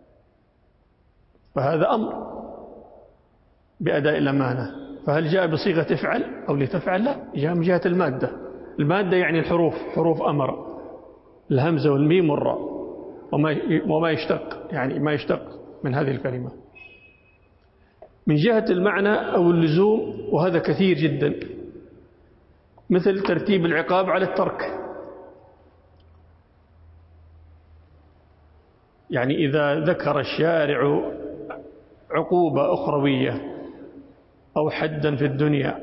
فهذا أمر بأداء الأمانة. فهل جاء بصيغة افعل أو لتفعل؟ لا، جاء من جهة المادة. المادة يعني الحروف، حروف أمر، الهمزة والميم والراء وما يشتق، يعني ما يشتق من هذه الكلمة. من جهة المعنى أو اللزوم، وهذا كثير جدا، مثل ترتيب العقاب على الترك. يعني إذا ذكر الشارع عقوبة أخروية أو حدا في الدنيا،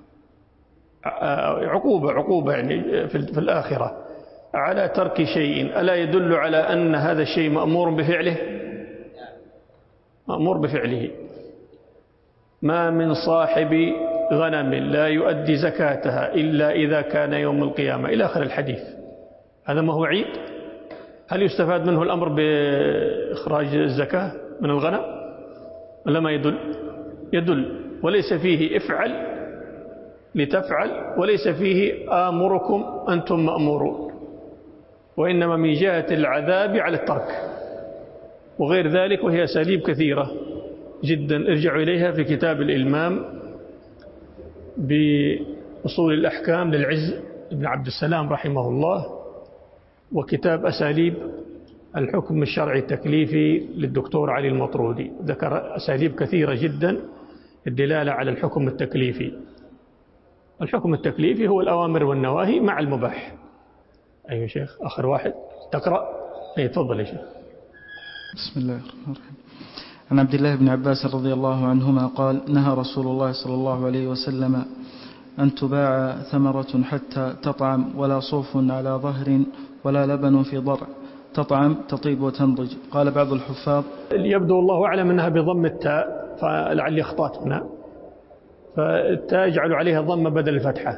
عقوبة يعني في الآخرة على ترك شيء، ألا يدل على أن هذا الشيء مأمور بفعله؟ مأمور بفعله. ما من صاحب غنم لا يؤدي زكاتها إلا إذا كان يوم القيامة، إلى آخر الحديث. هذا ما هو عيد؟ هل يستفاد منه الأمر بإخراج الزكاة من الغنم ولا ما يدل؟ يدل، وليس فيه افعل لتفعل، وليس فيه آمركم أنتم مأمورون، وإنما من جهة العذاب على الترك وغير ذلك، وهي أساليب كثيرة جدا ارجعوا إليها في كتاب الإلمام بأصول الأحكام للعز بن عبد السلام رحمه الله، وكتاب أساليب الحكم الشرعي التكليفي للدكتور علي المطرودي، ذكر أساليب كثيرة جدا الدلالة على الحكم التكليفي. الحكم التكليفي هو الأوامر والنواهي مع المباح. أيها شيخ آخر واحد تقرأ. أي تفضل يا شيخ. بسم الله الرحمن الرحيم. عن عبد الله بن عباس رضي الله عنهما قال: نهى رسول الله صلى الله عليه وسلم أن تباع ثمرة حتى تطعم، ولا صوف على ظهر، ولا لبن في ضرع، تطعم تطيب وتنضج. قال بعض الحفاظ: يبدو الله أعلم أنها بضم التاء، فلعلي أخطأت هنا، فالتاء يجعل عليها ضمة بدل الفتحة.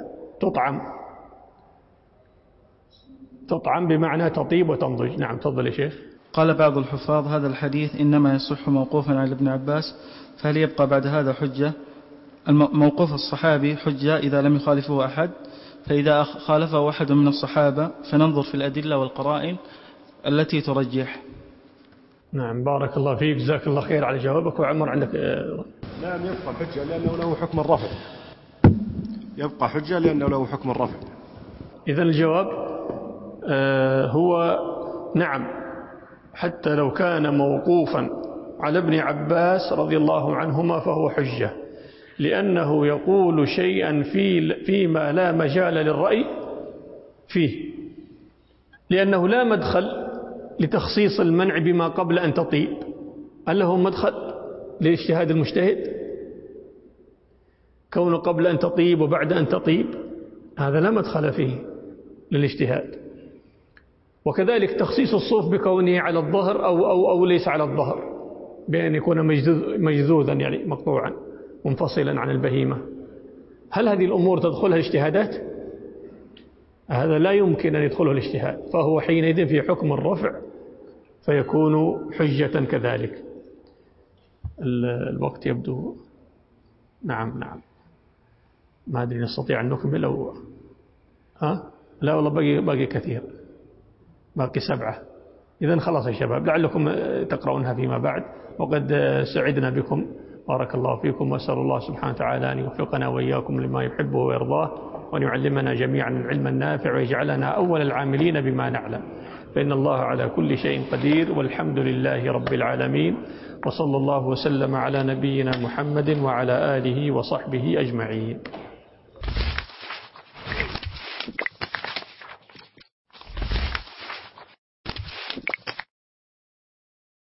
تطعم بمعنى تطيب وتنضج. نعم تفضل يا شيخ. قال بعض الحفاظ: هذا الحديث إنما يصح موقوفا على ابن عباس، فهل يبقى بعد هذا حجة؟ موقوف الصحابي حجة إذا لم يخالفه أحد، فإذا خالفه أحد من الصحابة فننظر في الأدلة والقرائن التي ترجح. نعم بارك الله فيك، جزاك الله خير على جوابك. وعمر عندك؟ لا يبقى حجة لأنه له حكم الرفع. يبقى حجة لأنه له حكم الرفع. إذن الجواب هو نعم، حتى لو كان موقوفا على ابن عباس رضي الله عنهما فهو حجة، لأنه يقول شيئا فيما لا مجال للرأي فيه، لأنه لا مدخل لتخصيص المنع بما قبل أن تطيب. هل له مدخل لاجتهاد المجتهد كونه قبل أن تطيب وبعد أن تطيب؟ هذا لا مدخل فيه للاجتهاد. وكذلك تخصيص الصوف بكونه على الظهر أو ليس على الظهر، بأن يكون مجذوذا يعني مقطوعا منفصلا عن البهيمة. هل هذه الأمور تدخلها الاجتهادات؟ هذا لا يمكن أن يدخله الاجتهاد، فهو حينئذ في حكم الرفع فيكون حجة كذلك. الوقت يبدو نعم ما أدري نستطيع أن نكمل أو لا والله باقي كثير، باقي 7. إذن خلاص يا شباب، لعلكم تقرؤونها فيما بعد. وقد سعدنا بكم، بارك الله فيكم، وأسأل الله سبحانه وتعالى أن يوفقنا وإياكم لما يحبه ويرضاه، وأن يعلمنا جميعا العلم النافع، ويجعلنا أول العاملين بما نعلم، فإن الله على كل شيء قدير، والحمد لله رب العالمين، وصلى الله وسلم على نبينا محمد وعلى آله وصحبه أجمعين.